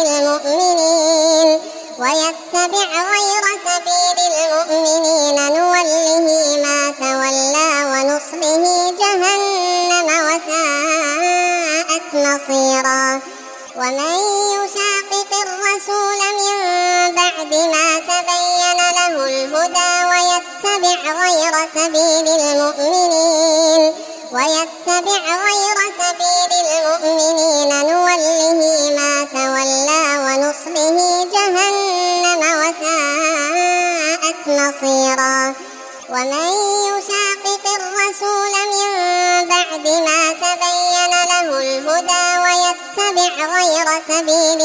المؤمنين نوله ما تولى ونصله جهنم وساءت مصيرا. ومن يشاقق الرسول من بعد ما تبين له الهدى ويتبع غير سبيل المؤمنين نوله ما تولى ونصله جهنم وساءت مصيرا. ومن يشاقق الرسول من بعد ما تبين له الهدى ويتبع غير سبيل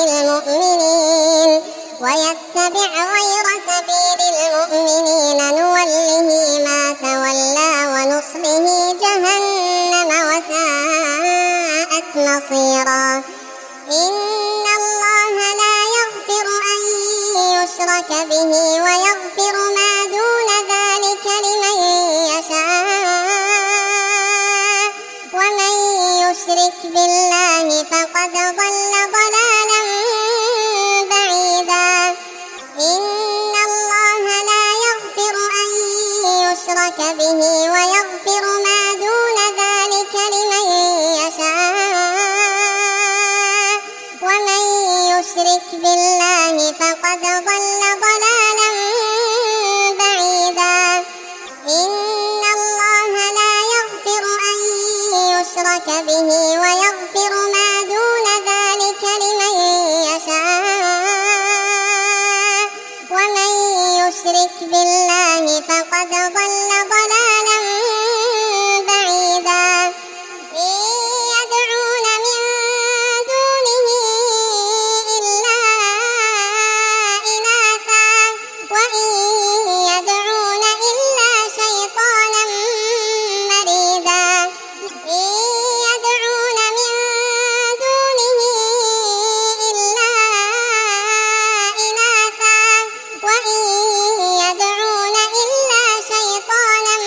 المؤمنين نوله ما تولى ونصله جهنم وساءت مصيرا. إن الله لا يغفر أن يشرك به ويغفر ما دون ذلك لمن يشاء، ومن يشرك بالله فقد ضل ضلالا بعيدا. إن الله لا يغفر أن يشرك به ويغفر ما دون ذلك لمن يشاء، ومن يشرك بالله فقد ضل ضلالا بعيدا. إن الله لا يغفر أن يشرك به ويغفر ما دون ذلك لمن يشاء، ومن يشرك بالله فقد ضل ضلالا بعيدا. إن يدعون من دونه إلا إناثا وإن يدعون إلا شيطانا مريدا. إن يدعون من دونه إلا إناثا وإن يدعون إلا شيطانا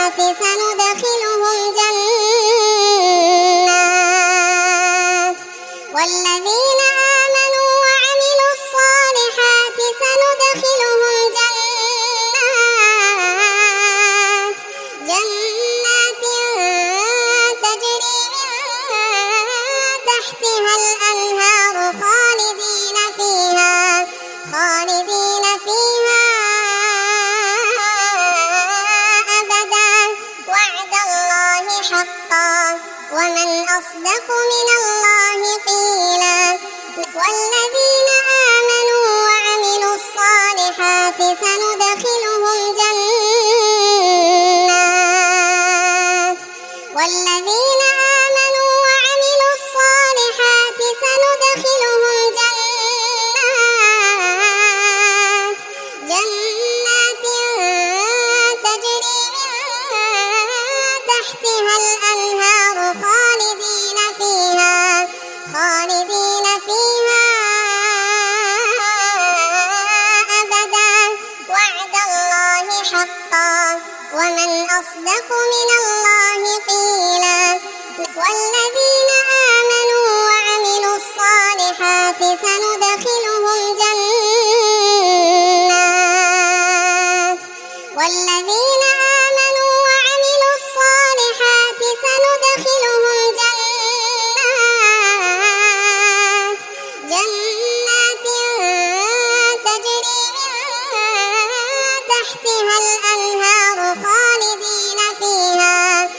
الصالحات سندخلهم جنات والذين آمنوا وعملوا الصالحات سندخلهم جنات تجري من تحتها الأنهار خالدين فيها أبدا وعد الله حقا ومن أصدق من الله قيلا والذين آمنوا وعملوا الصالحات سندخلهم جنات والذين آمنوا وعملوا الصالحات سندخلهم جنات تجري من تحتها الأنهار خالدين فيها أبدا وعد الله حقا ومن أصدق من الله قيلا والذين آمنوا وعملوا الصالحات سندخلهم جنات والذين آمنوا وعملوا الصالحات سندخلهم جنات تجري من تحتها الأنهار خالدين فيها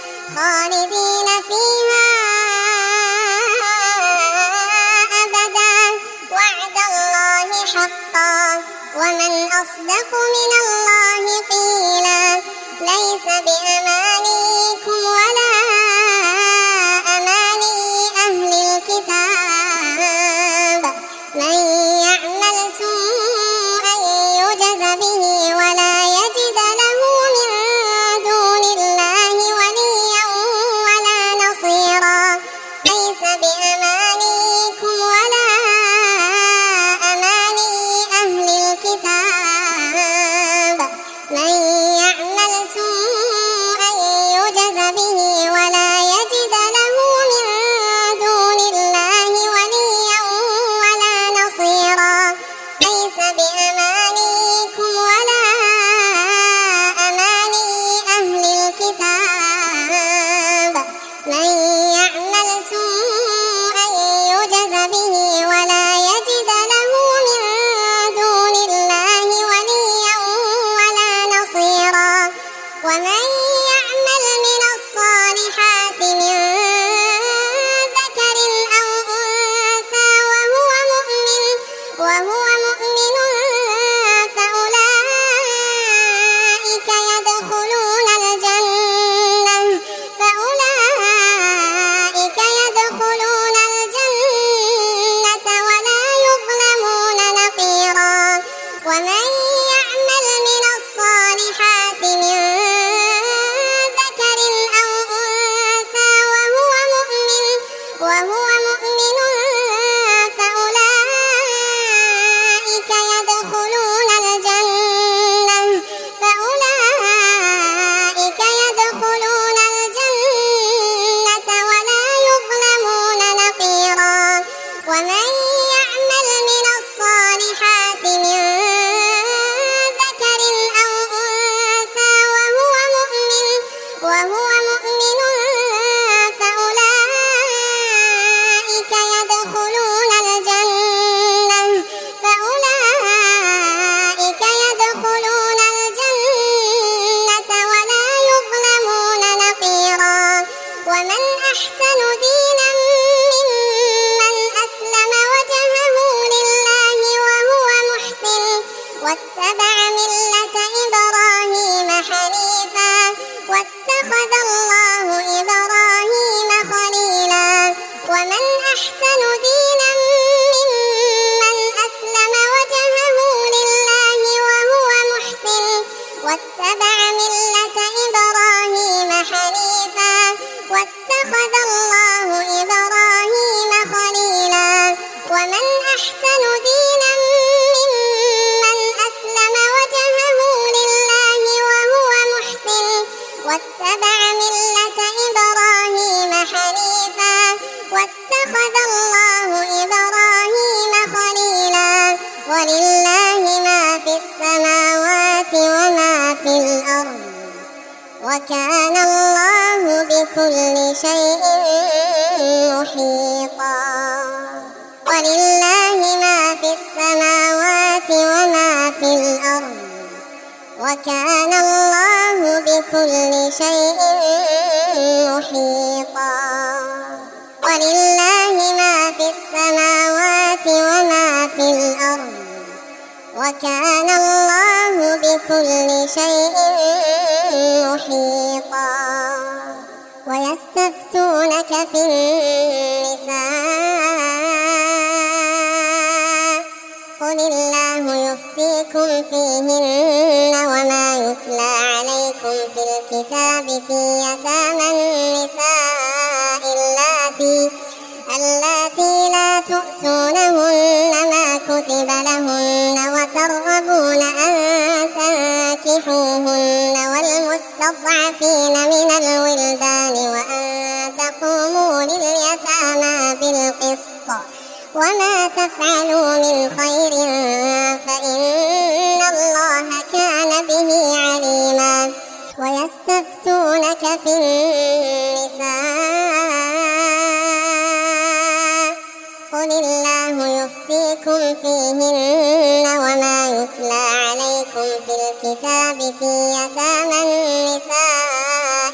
أبدا وعد الله حقا ومن أصدق من الله قيلا ليس بأمانيكم ولا أماني أهل الكتاب من يعمل سوءا يجز به ولا يجد له من دون الله وليا ولا نصيرا ليس بأمانيكم ولا أماني أهل الكتاب من يعمل سوءا يجز به ولا يجد له من دون الله وليا ولا نصيرا ليس بأمانيكم ولا أماني أهل الكتاب من يعمل سوءا يجز به ولا يجد له من دون الله وليا ولا نصيرا ومن يعمل من الصالحات من ذكر أو أنثى وهو مؤمن فأولئك يدخلون الجنة ولا يظلمون نقيرا ومن يعمل من الصالحات من ذكر أو أنثى وهو مؤمن فأولئك يدخلون الجنة ولا يظلمون نقيرا ومن يعمل من الصالحات من ذكر أو أنثى وهو مؤمن فأولئك يدخلون الجنة ولا يظلمون نقيرا ومن أحسن دينا ممن أسلم وجهه لله وهو محسن واتبع ملة إبراهيم حنيفا واتخذ الله إبراهيم خليلا ومن أحسن دينا ممن أسلم وجهه لله وهو محسن واتبع ملة إبراهيم حنيفا واتخذ الله إبراهيم خليلا ومن أحسن دينا ممن أسلم وجهه لله وهو محسن واتخذ الله إبراهيم خليلا ولله ما في السماوات وما في الأرض وكان الله بكل شيء محيطا ولله ما في السماوات وما في الأرض وكان الله بكل شيء محيطا ولله ما في السماوات وما في الأرض وكان الله بكل شيء محيطا ويستفتونك في النساء قل الله يفتيكم فيهن وما يتلى عليكم في الكتاب في يتامى النساء اللاتي لا تؤتونهن ما كتب لهن وترغبون أن تنكحوهن والمستضعفين من الولدان وأن تقوموا لليتامى بالقسط وما تفعلوا من خير فإن الله كان به عليما ويستفتونك في النساء قل الله يفتيكم فيهن وما يتلى عليكم في الكتاب في يتامى النساء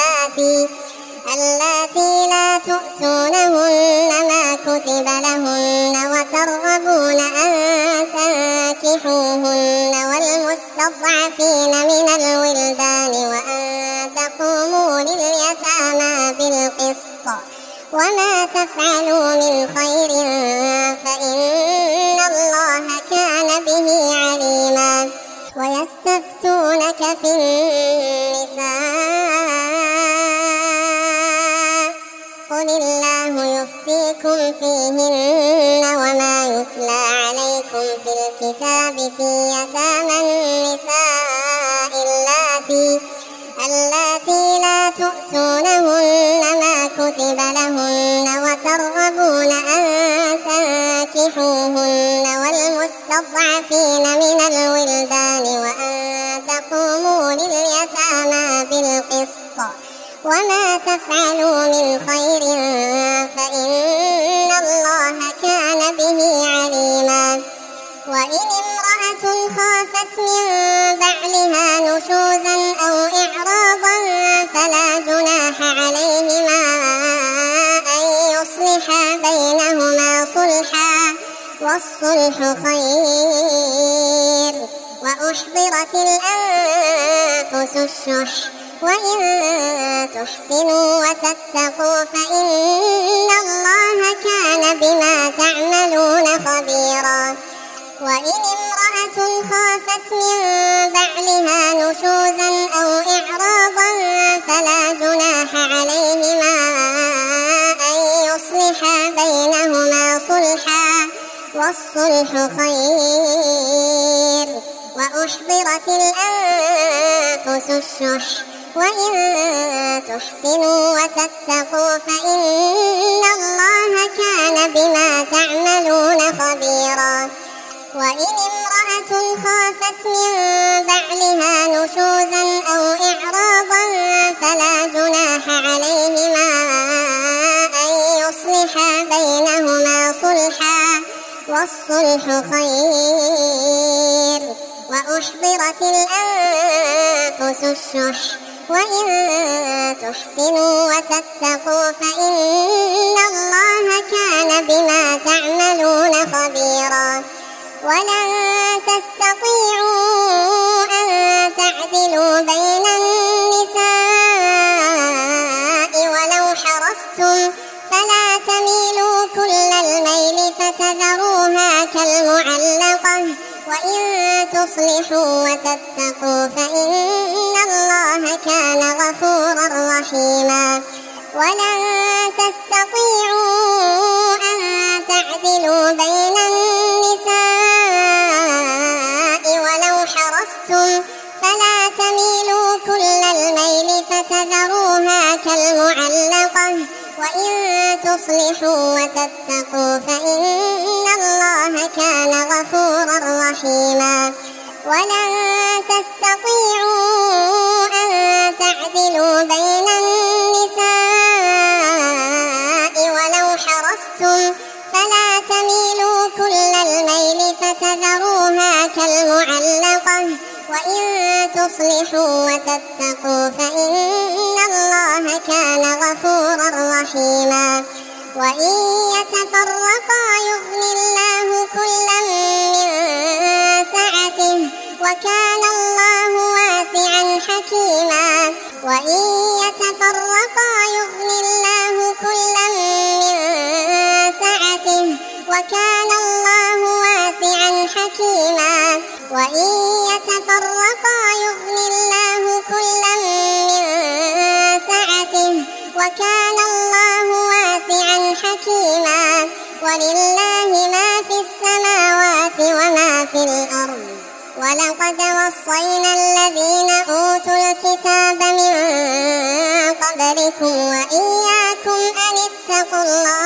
اللاتي لا تؤتونهن ما كتب لهن وترغبون أن تنكحوهن والمستضعفين من الولدان وأن تقوموا لليتامى بالقسط وما تفعلوا من خير فإن الله كان به عليما ويستفتونك في النساء قل الله يفتيكم فيهن وما يتلى عليكم في الكتاب في يتامى النساء اللاتي لا تؤتونهن ما كتب لهن وترغبون أن تنكحوهن والمستضعفين من الولدان وأن تقوموا لليتامى بالقسط وما تفعلوا من خير فإن الله كان به عليما وإن امرأة خافت من بعلها نشوزا أو إعراضا فلا جناح عليهما أن يصلحا بينهما صلحا والصلح خير وأحضرت الأنفس الشح وإن تحسنوا وتتقوا فإن الله كان بما تعملون خبيرا وإن امرأة خافت من بعلها نشوزا أو إعراضا فلا جناح عليهما أن يصلحا بينهما صلحا والصلح خير وأحضرت الأنفس الشح وإن تحسنوا وتتقوا فإن الله كان بما تعملون خبيرا وإن امرأة خافت من بعلها نشوزا أو إعراضا فلا جناح عليهما أن يصلحا بينهما صلحا والصلح خير وأحضرت الأنفس الشح وإن تحسنوا وتتقوا فإن الله كان بما تعملون خبيرا ولن تستطيعوا أن تعدلوا بين النساء ولو حرصتم فلا تميلوا كل الميل فتذروها كالمعلقة وإن تصلحوا وتتقوا فإن الله كان غفورا رحيما ولن تستطيعوا أن تعدلوا بين النساء ولو حرصتم فلا تميلوا كل الميل فتذروها كالمعلقة وإن تصلحوا وتتقوا فإن الله كان غفورا رحيما. ولن تستطيعوا أن تعدلوا بين النساء ولو حرصتم فلا تميلوا كل الميل فتذروها كالمعلقة. وإن تصلحوا وتتقوا فإن الله كان غفورا رحيما. وإن يتفرقا يغن الله كلا من سعته وكان الله واسعا حكيما. وإن يتفرقا يغن الله كلا من سعته وكان الله واسعا حكيما. وإن يتفرقا يغن الله كلا من سعته وكان الله واسعا حكيما. ولله ما في السماوات وما في الأرض. ولقد وصينا الذين أوتوا الكتاب من قبلكم وإياكم أن اتقوا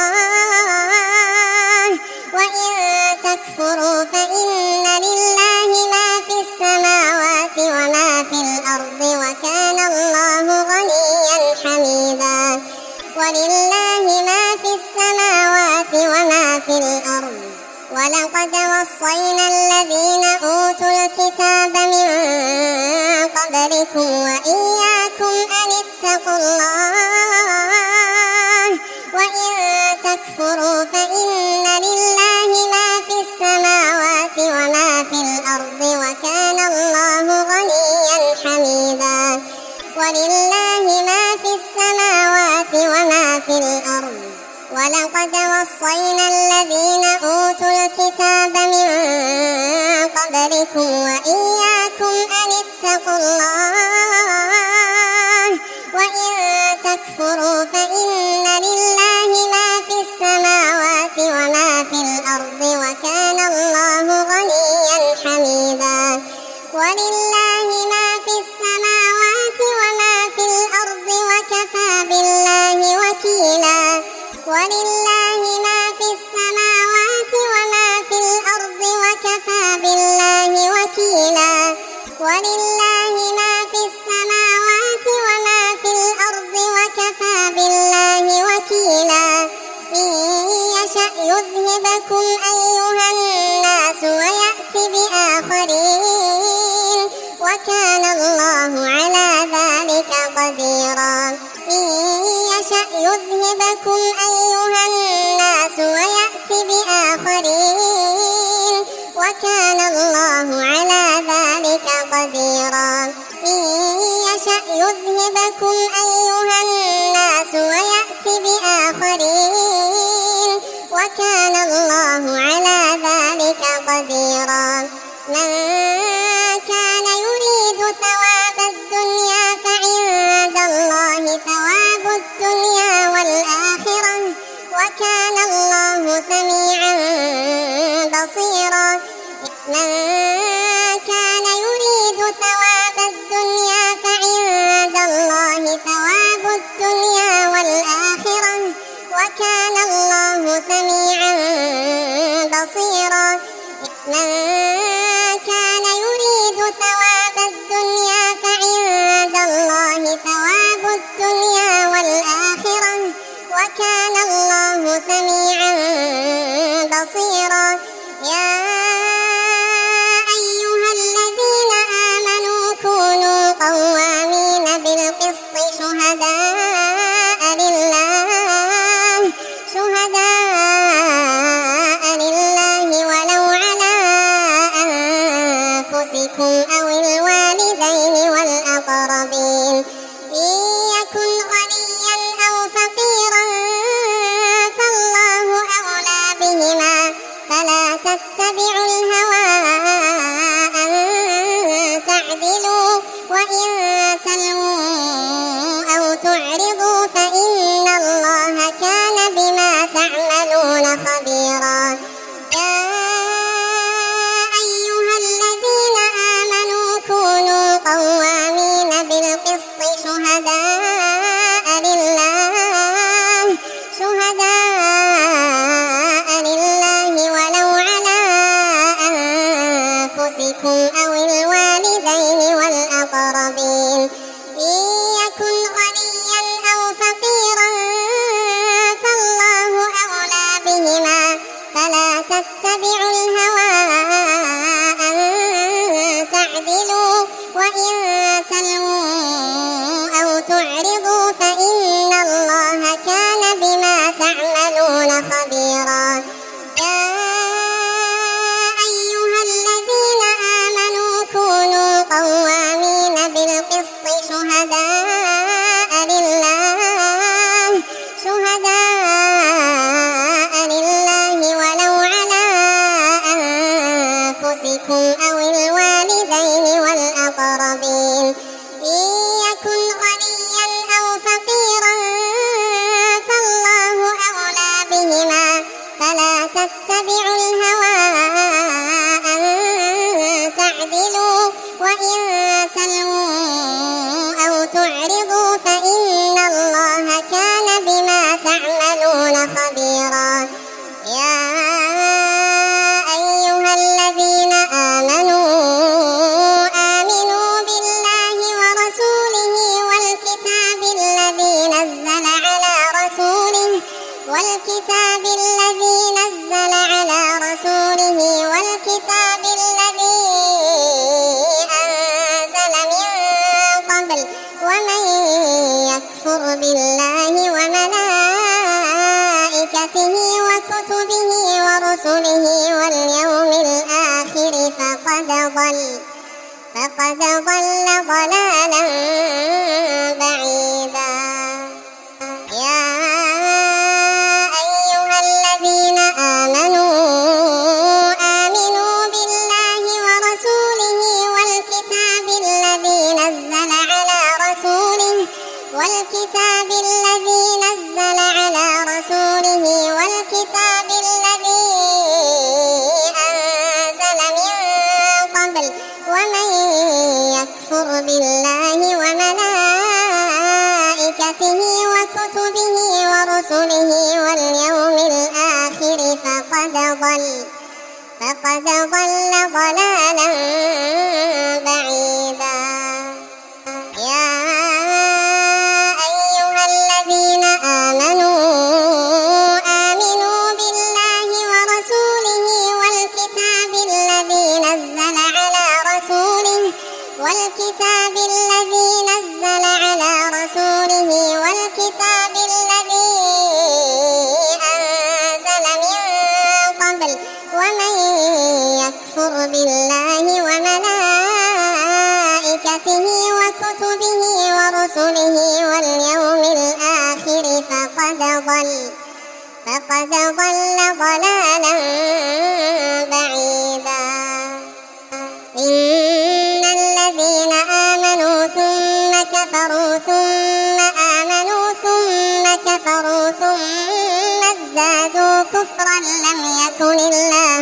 الله. وإن تكفروا فإن لله ما في السماوات وما في الأرض وكان الله غنيا حميدا. ولله ما في السماوات وما في الأرض. ولقد وصينا الذين أوتوا الكتاب من قبلكم وإياكم أن اتقوا الله. وإن تكفروا فإن لله ما في السماوات وما في الأرض وكان الله غنيا حميدا. ولله ما في السماوات وما في الأرض. ولقد وصينا الذين أوتوا الكتاب من قبلكم وإياكم أن اتقوا الله. وإن تكفروا فإن لله ما في السماوات وما في الأرض وكان الله غنيا حميدا. ولله ما في السماوات وما في الأرض وكفى بالله وكيلا. ولله ما في السماوات وما في الأرض وكفى بالله وكيلا. ولله ما في السماوات وما في الأرض وكفى بالله وكيلا. إن يشأ يذهبكم أيها الناس ويأت بآخرين وكان الله على ذلك قديرا. إن يشأ يذهبكم أيها الناس ويأت بآخرين وكان الله على ذلك قديرا. إن يشأ يذهبكم أيها الناس ويأت بآخرين وكان الله على ذلك قديرا. من كان يريد ثواب الدنيا فعند الله ثواب الدنيا والآخرة وكان الله سميعا بصيرا. من كان يريد ثواب الدنيا فعند الله ثواب الدنيا والآخرة وكان الله سميعا بصيرا. من كان يريد ثواب الدنيا فعند الله ثواب الدنيا والآخرة وكان الله سميعا بصيرا. يا أيها الذين آمنوا كونوا قوامين بالقسط شهداء لله ولو على أنفسكم أو الوالدين والأقربين. إن يكن غنيا أو فقيرا فالله أولى بهما فلا تتبعوا الهوى أن تعدلوا. وإن تلووا أو تعرضوا فإن الله كان بما تعملون خبيرا. يا أيها الذين آمنوا كونوا قوامين بالقسط شهداء لله لله ولو على أنفسكم أو الوالدين والأقربين إن يكن غنيا أو فقيرا فالله أولى بهما فلا تتبعوا الهوى أن تعدلوا وإن تلووا أو تعرضوا فإن الله كان بما تعملون خبيرا يا أيها الذين آمنوا بالله ورسوله والكتاب الذي نزل على رسوله والكتاب الذي أنزل من قبل ومن يكفر بالله وملائكته وكتبه ورسله واليوم الآخر فقد ضل ضلالا بعيدا يا أيها الذين آمنوا بالله ورسوله والكتاب الذي نزل على رسوله والكتاب الذي أنزل من قبل ومن يكفر بالله وملائكته وكتبه ورسله واليوم الآخر فقد ضل ضلالا بعيدا يا أيها الذين آمنوا بالله ورسوله والكتاب الذي نزل على رسوله والكتاب الذي أنزل من قبل ومن يكفر بالله وملائكته وكتبه ورسله واليوم الآخر فقد ضل ضلالا بعيدا إن الذين آمنوا ثم كفروا ثم آمنوا ثم كفروا ثم ازدادوا كفرا لم يكن الله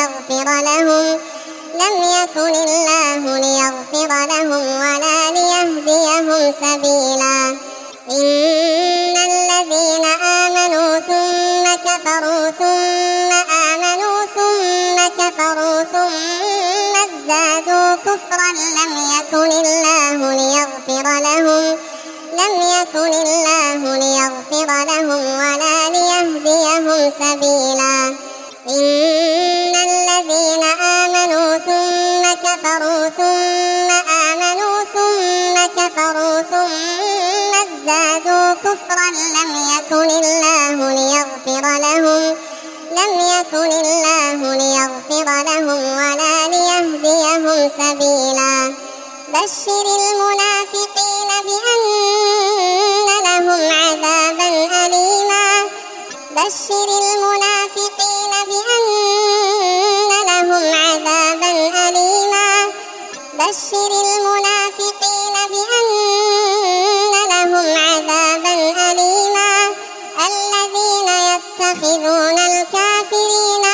ليغفر لهم ولا ليهديهم سبيلا إن الذين آمنوا ثم كفروا ثم آمنوا ثم كفروا ثم ازدادوا كفرا لم يكن الله ليغفر لهم ولا ليهديهم سبيلا إن الذين آمنوا ثم كفروا ثم آمنوا ثم كفروا ثم ازدادوا كفرا لم يكن الله ليغفر لهم ولا ليهديهم سبيلا بشر المنافقين بأن لهم عذابا أليما بشر المنافقين بأن لهم عذابا أليما بشر المنافقين بأن لهم عذابا أليما الذين يتخذون الكافرين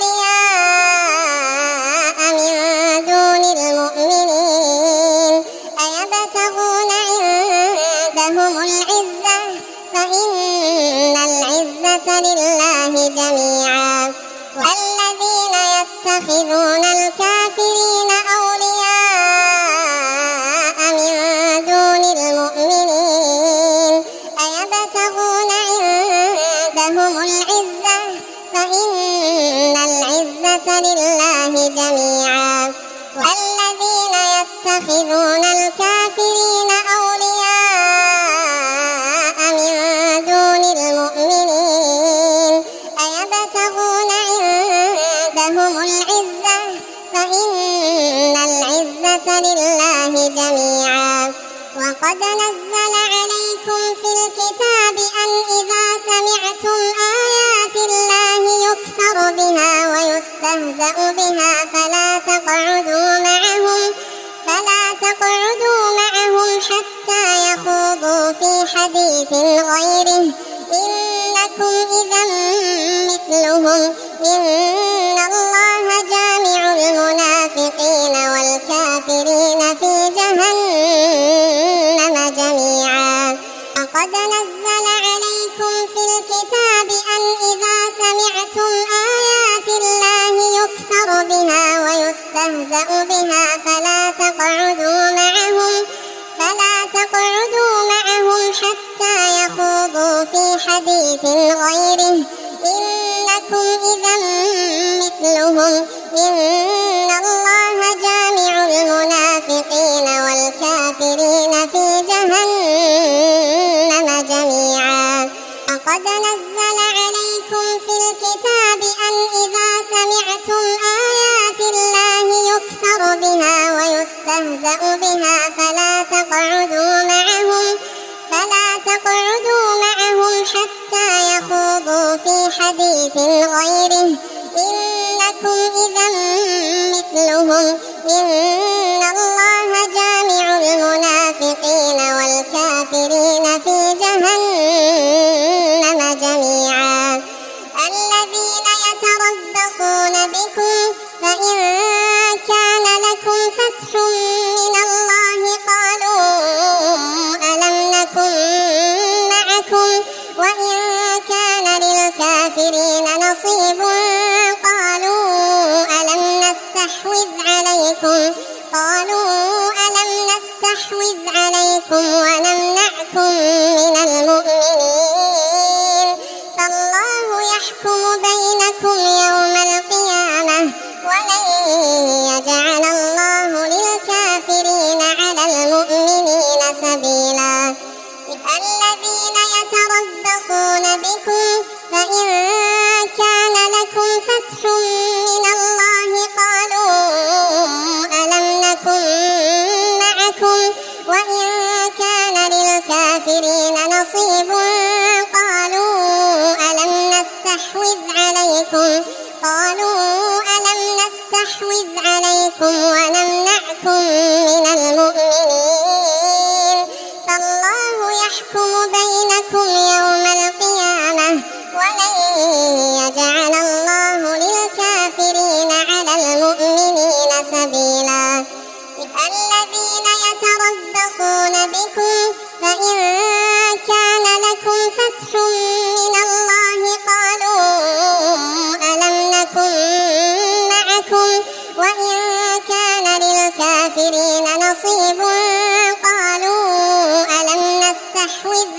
أولياء من دون المؤمنين أيبتغون عندهم العزة فإن العزة لله جميعا والذين يتخذون الكافرين أولياء من دون المؤمنين أيبتغون عندهم العزة فإن العزة لله جميعا والذين يتخذون الكافرين أولياء من دون المؤمنين أيبتغون عندهم العزة فإن العزة لله جميعا وقد نزل عليكم في الكتاب أن إذا سمعتم آيات الله يكفر بها ويستهزأ بها فلا تقعدوا معهم حتى يخوضوا في حديث غيره إنكم إذا مثلهم إن الله جامع المنافقين والكافرين في جهنم جميعا. وقد نزل عليكم في الكتاب أن إذا سمعتم آيات الله يكفر بها ويستهزأ بها فلا تقعدوا معهم حتى يخوضوا في حديث غيره إنكم إذا مثلهم إن الله جامع المنافقين والكافرين في جهنم جميعا. وقد نزل عليكم في الكتاب أن إذا سمعتم آيات الله يكفر بها ويستهزأ بها فلا تقعدوا معهم حتى يخوضوا في حديث غيره إنكم إذا مثلهم إن الله جامع المنافقين والكافرين في جهنم جميعا. الذين يتربصون بكم فإن كان لكم فتح من الله قالوا ألم نكن معكم وإن كان للكافرين نصيب قالوا ألم نستحوذ عليكم ونمنعكم من المؤمنين فالله يحكم بينكم يوم القيامة ولن يجعل الله للكافرين على المؤمنين سبيلا. الذين يتربصون بكم فإن كان لكم فتح من الله قالوا ألم نكن معكم وإن كان للكافرين نصيب قالوا ألم نستحوذ عليكم ونمنعكم من المؤمنين فالله يحكم بينكم يوم القيامة ولن يجعل الله للكافرين على المؤمنين سبيلا. الذين يتربصون بكم فإن كان لكم فتح من الله قالوا ألم نكن معكم وإن كان للكافرين نصيب قالوا ألم نستحوذ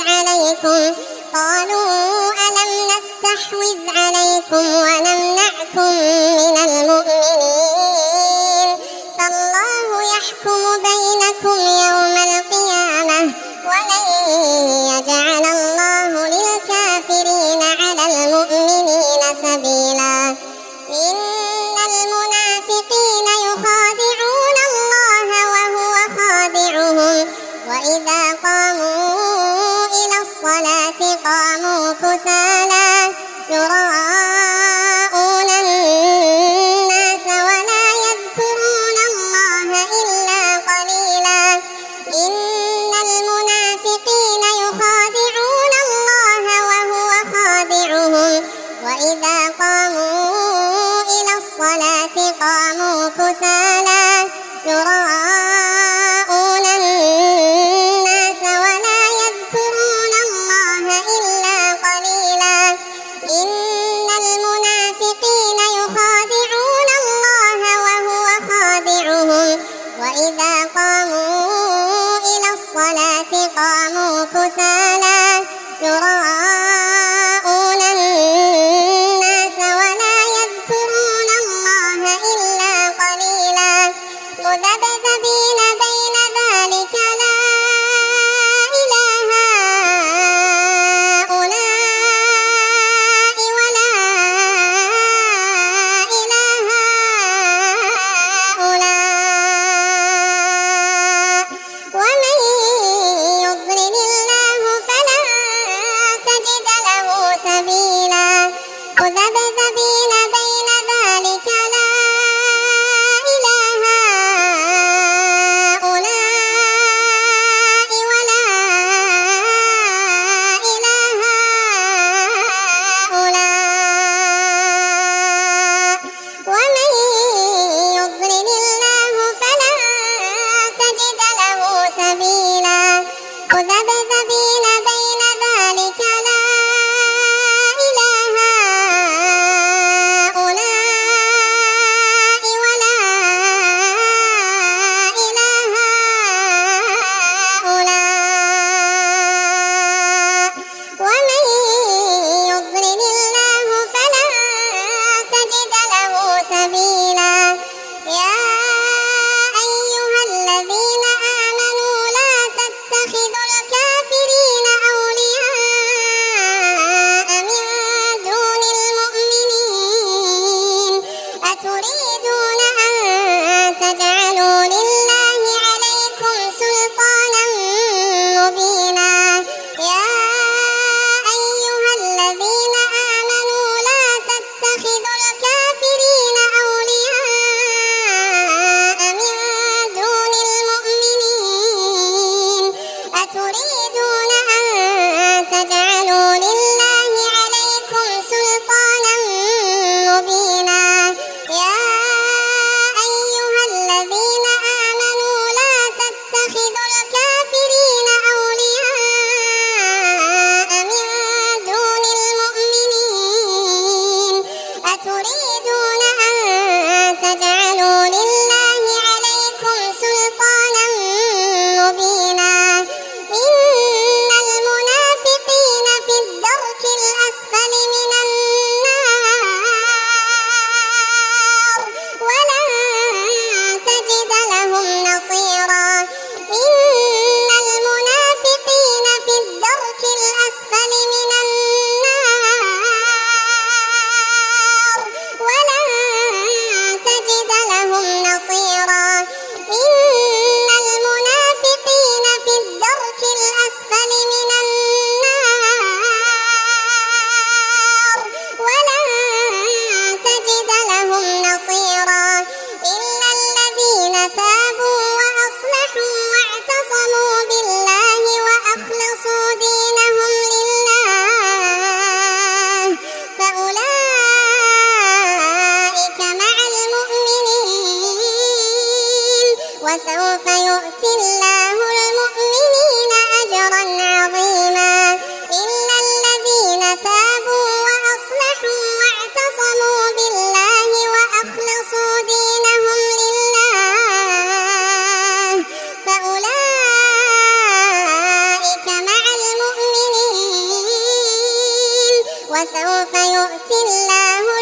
عليكم ونمنعكم من المؤمنين فالله يحكم بينكم يوم القيامة ولن يجعل الله للكافرين على المؤمنين سبيلا. إن المنافقين يخادعون الله وهو خادعهم وإذا قاموا إلى الصلاة قاموا كسالى يراءون الناس ولا يذكرون الله إلا قليلا. إن المنافقين يخادعون الله وهو خادعهم وإذا قاموا إلى الصلاة قاموا كسالى يراءون الناس ولا يذكرون الله إلا قليلا. إن المنافقين يخادعون الله وهو خادعهم وإذا قاموا إلى الصلاة قاموا كسالى يراءون الناس ولا يذكرون الله إلا قليلا. مذبذبين بين ذلك لا إلى هؤلاء ولا إلى هؤلاء ومن أتريدون أن تجعلوا لله عليكم سلطانا مبينا يا أيها الذين آمنوا لا تتخذوا الكافرين أولياء من دون المؤمنين أتريدون أن تجعلوا لله عليكم سلطانا مبينا إن المنافقين في الدرك الأسفل من النار ولن تجد لهم نصيرا إن المنافقين في الدرك الأسفل من النار ولن تجد لهم نصيرا إن المنافقين في الدرك الأسفل من النار ولن تجد لهم نصيرا إلا الذين تابوا وأصلحوا واعتصموا بالله وأخلصوا دينهم لله فأولئك مع المؤمنين وسوف يؤتي الله المؤمنين أجرا عظيما إلا الذين تابوا وأصلحوا واعتصموا بالله وأخلصوا دينهم لله فأولئك مع المؤمنين وسوف يؤتي الله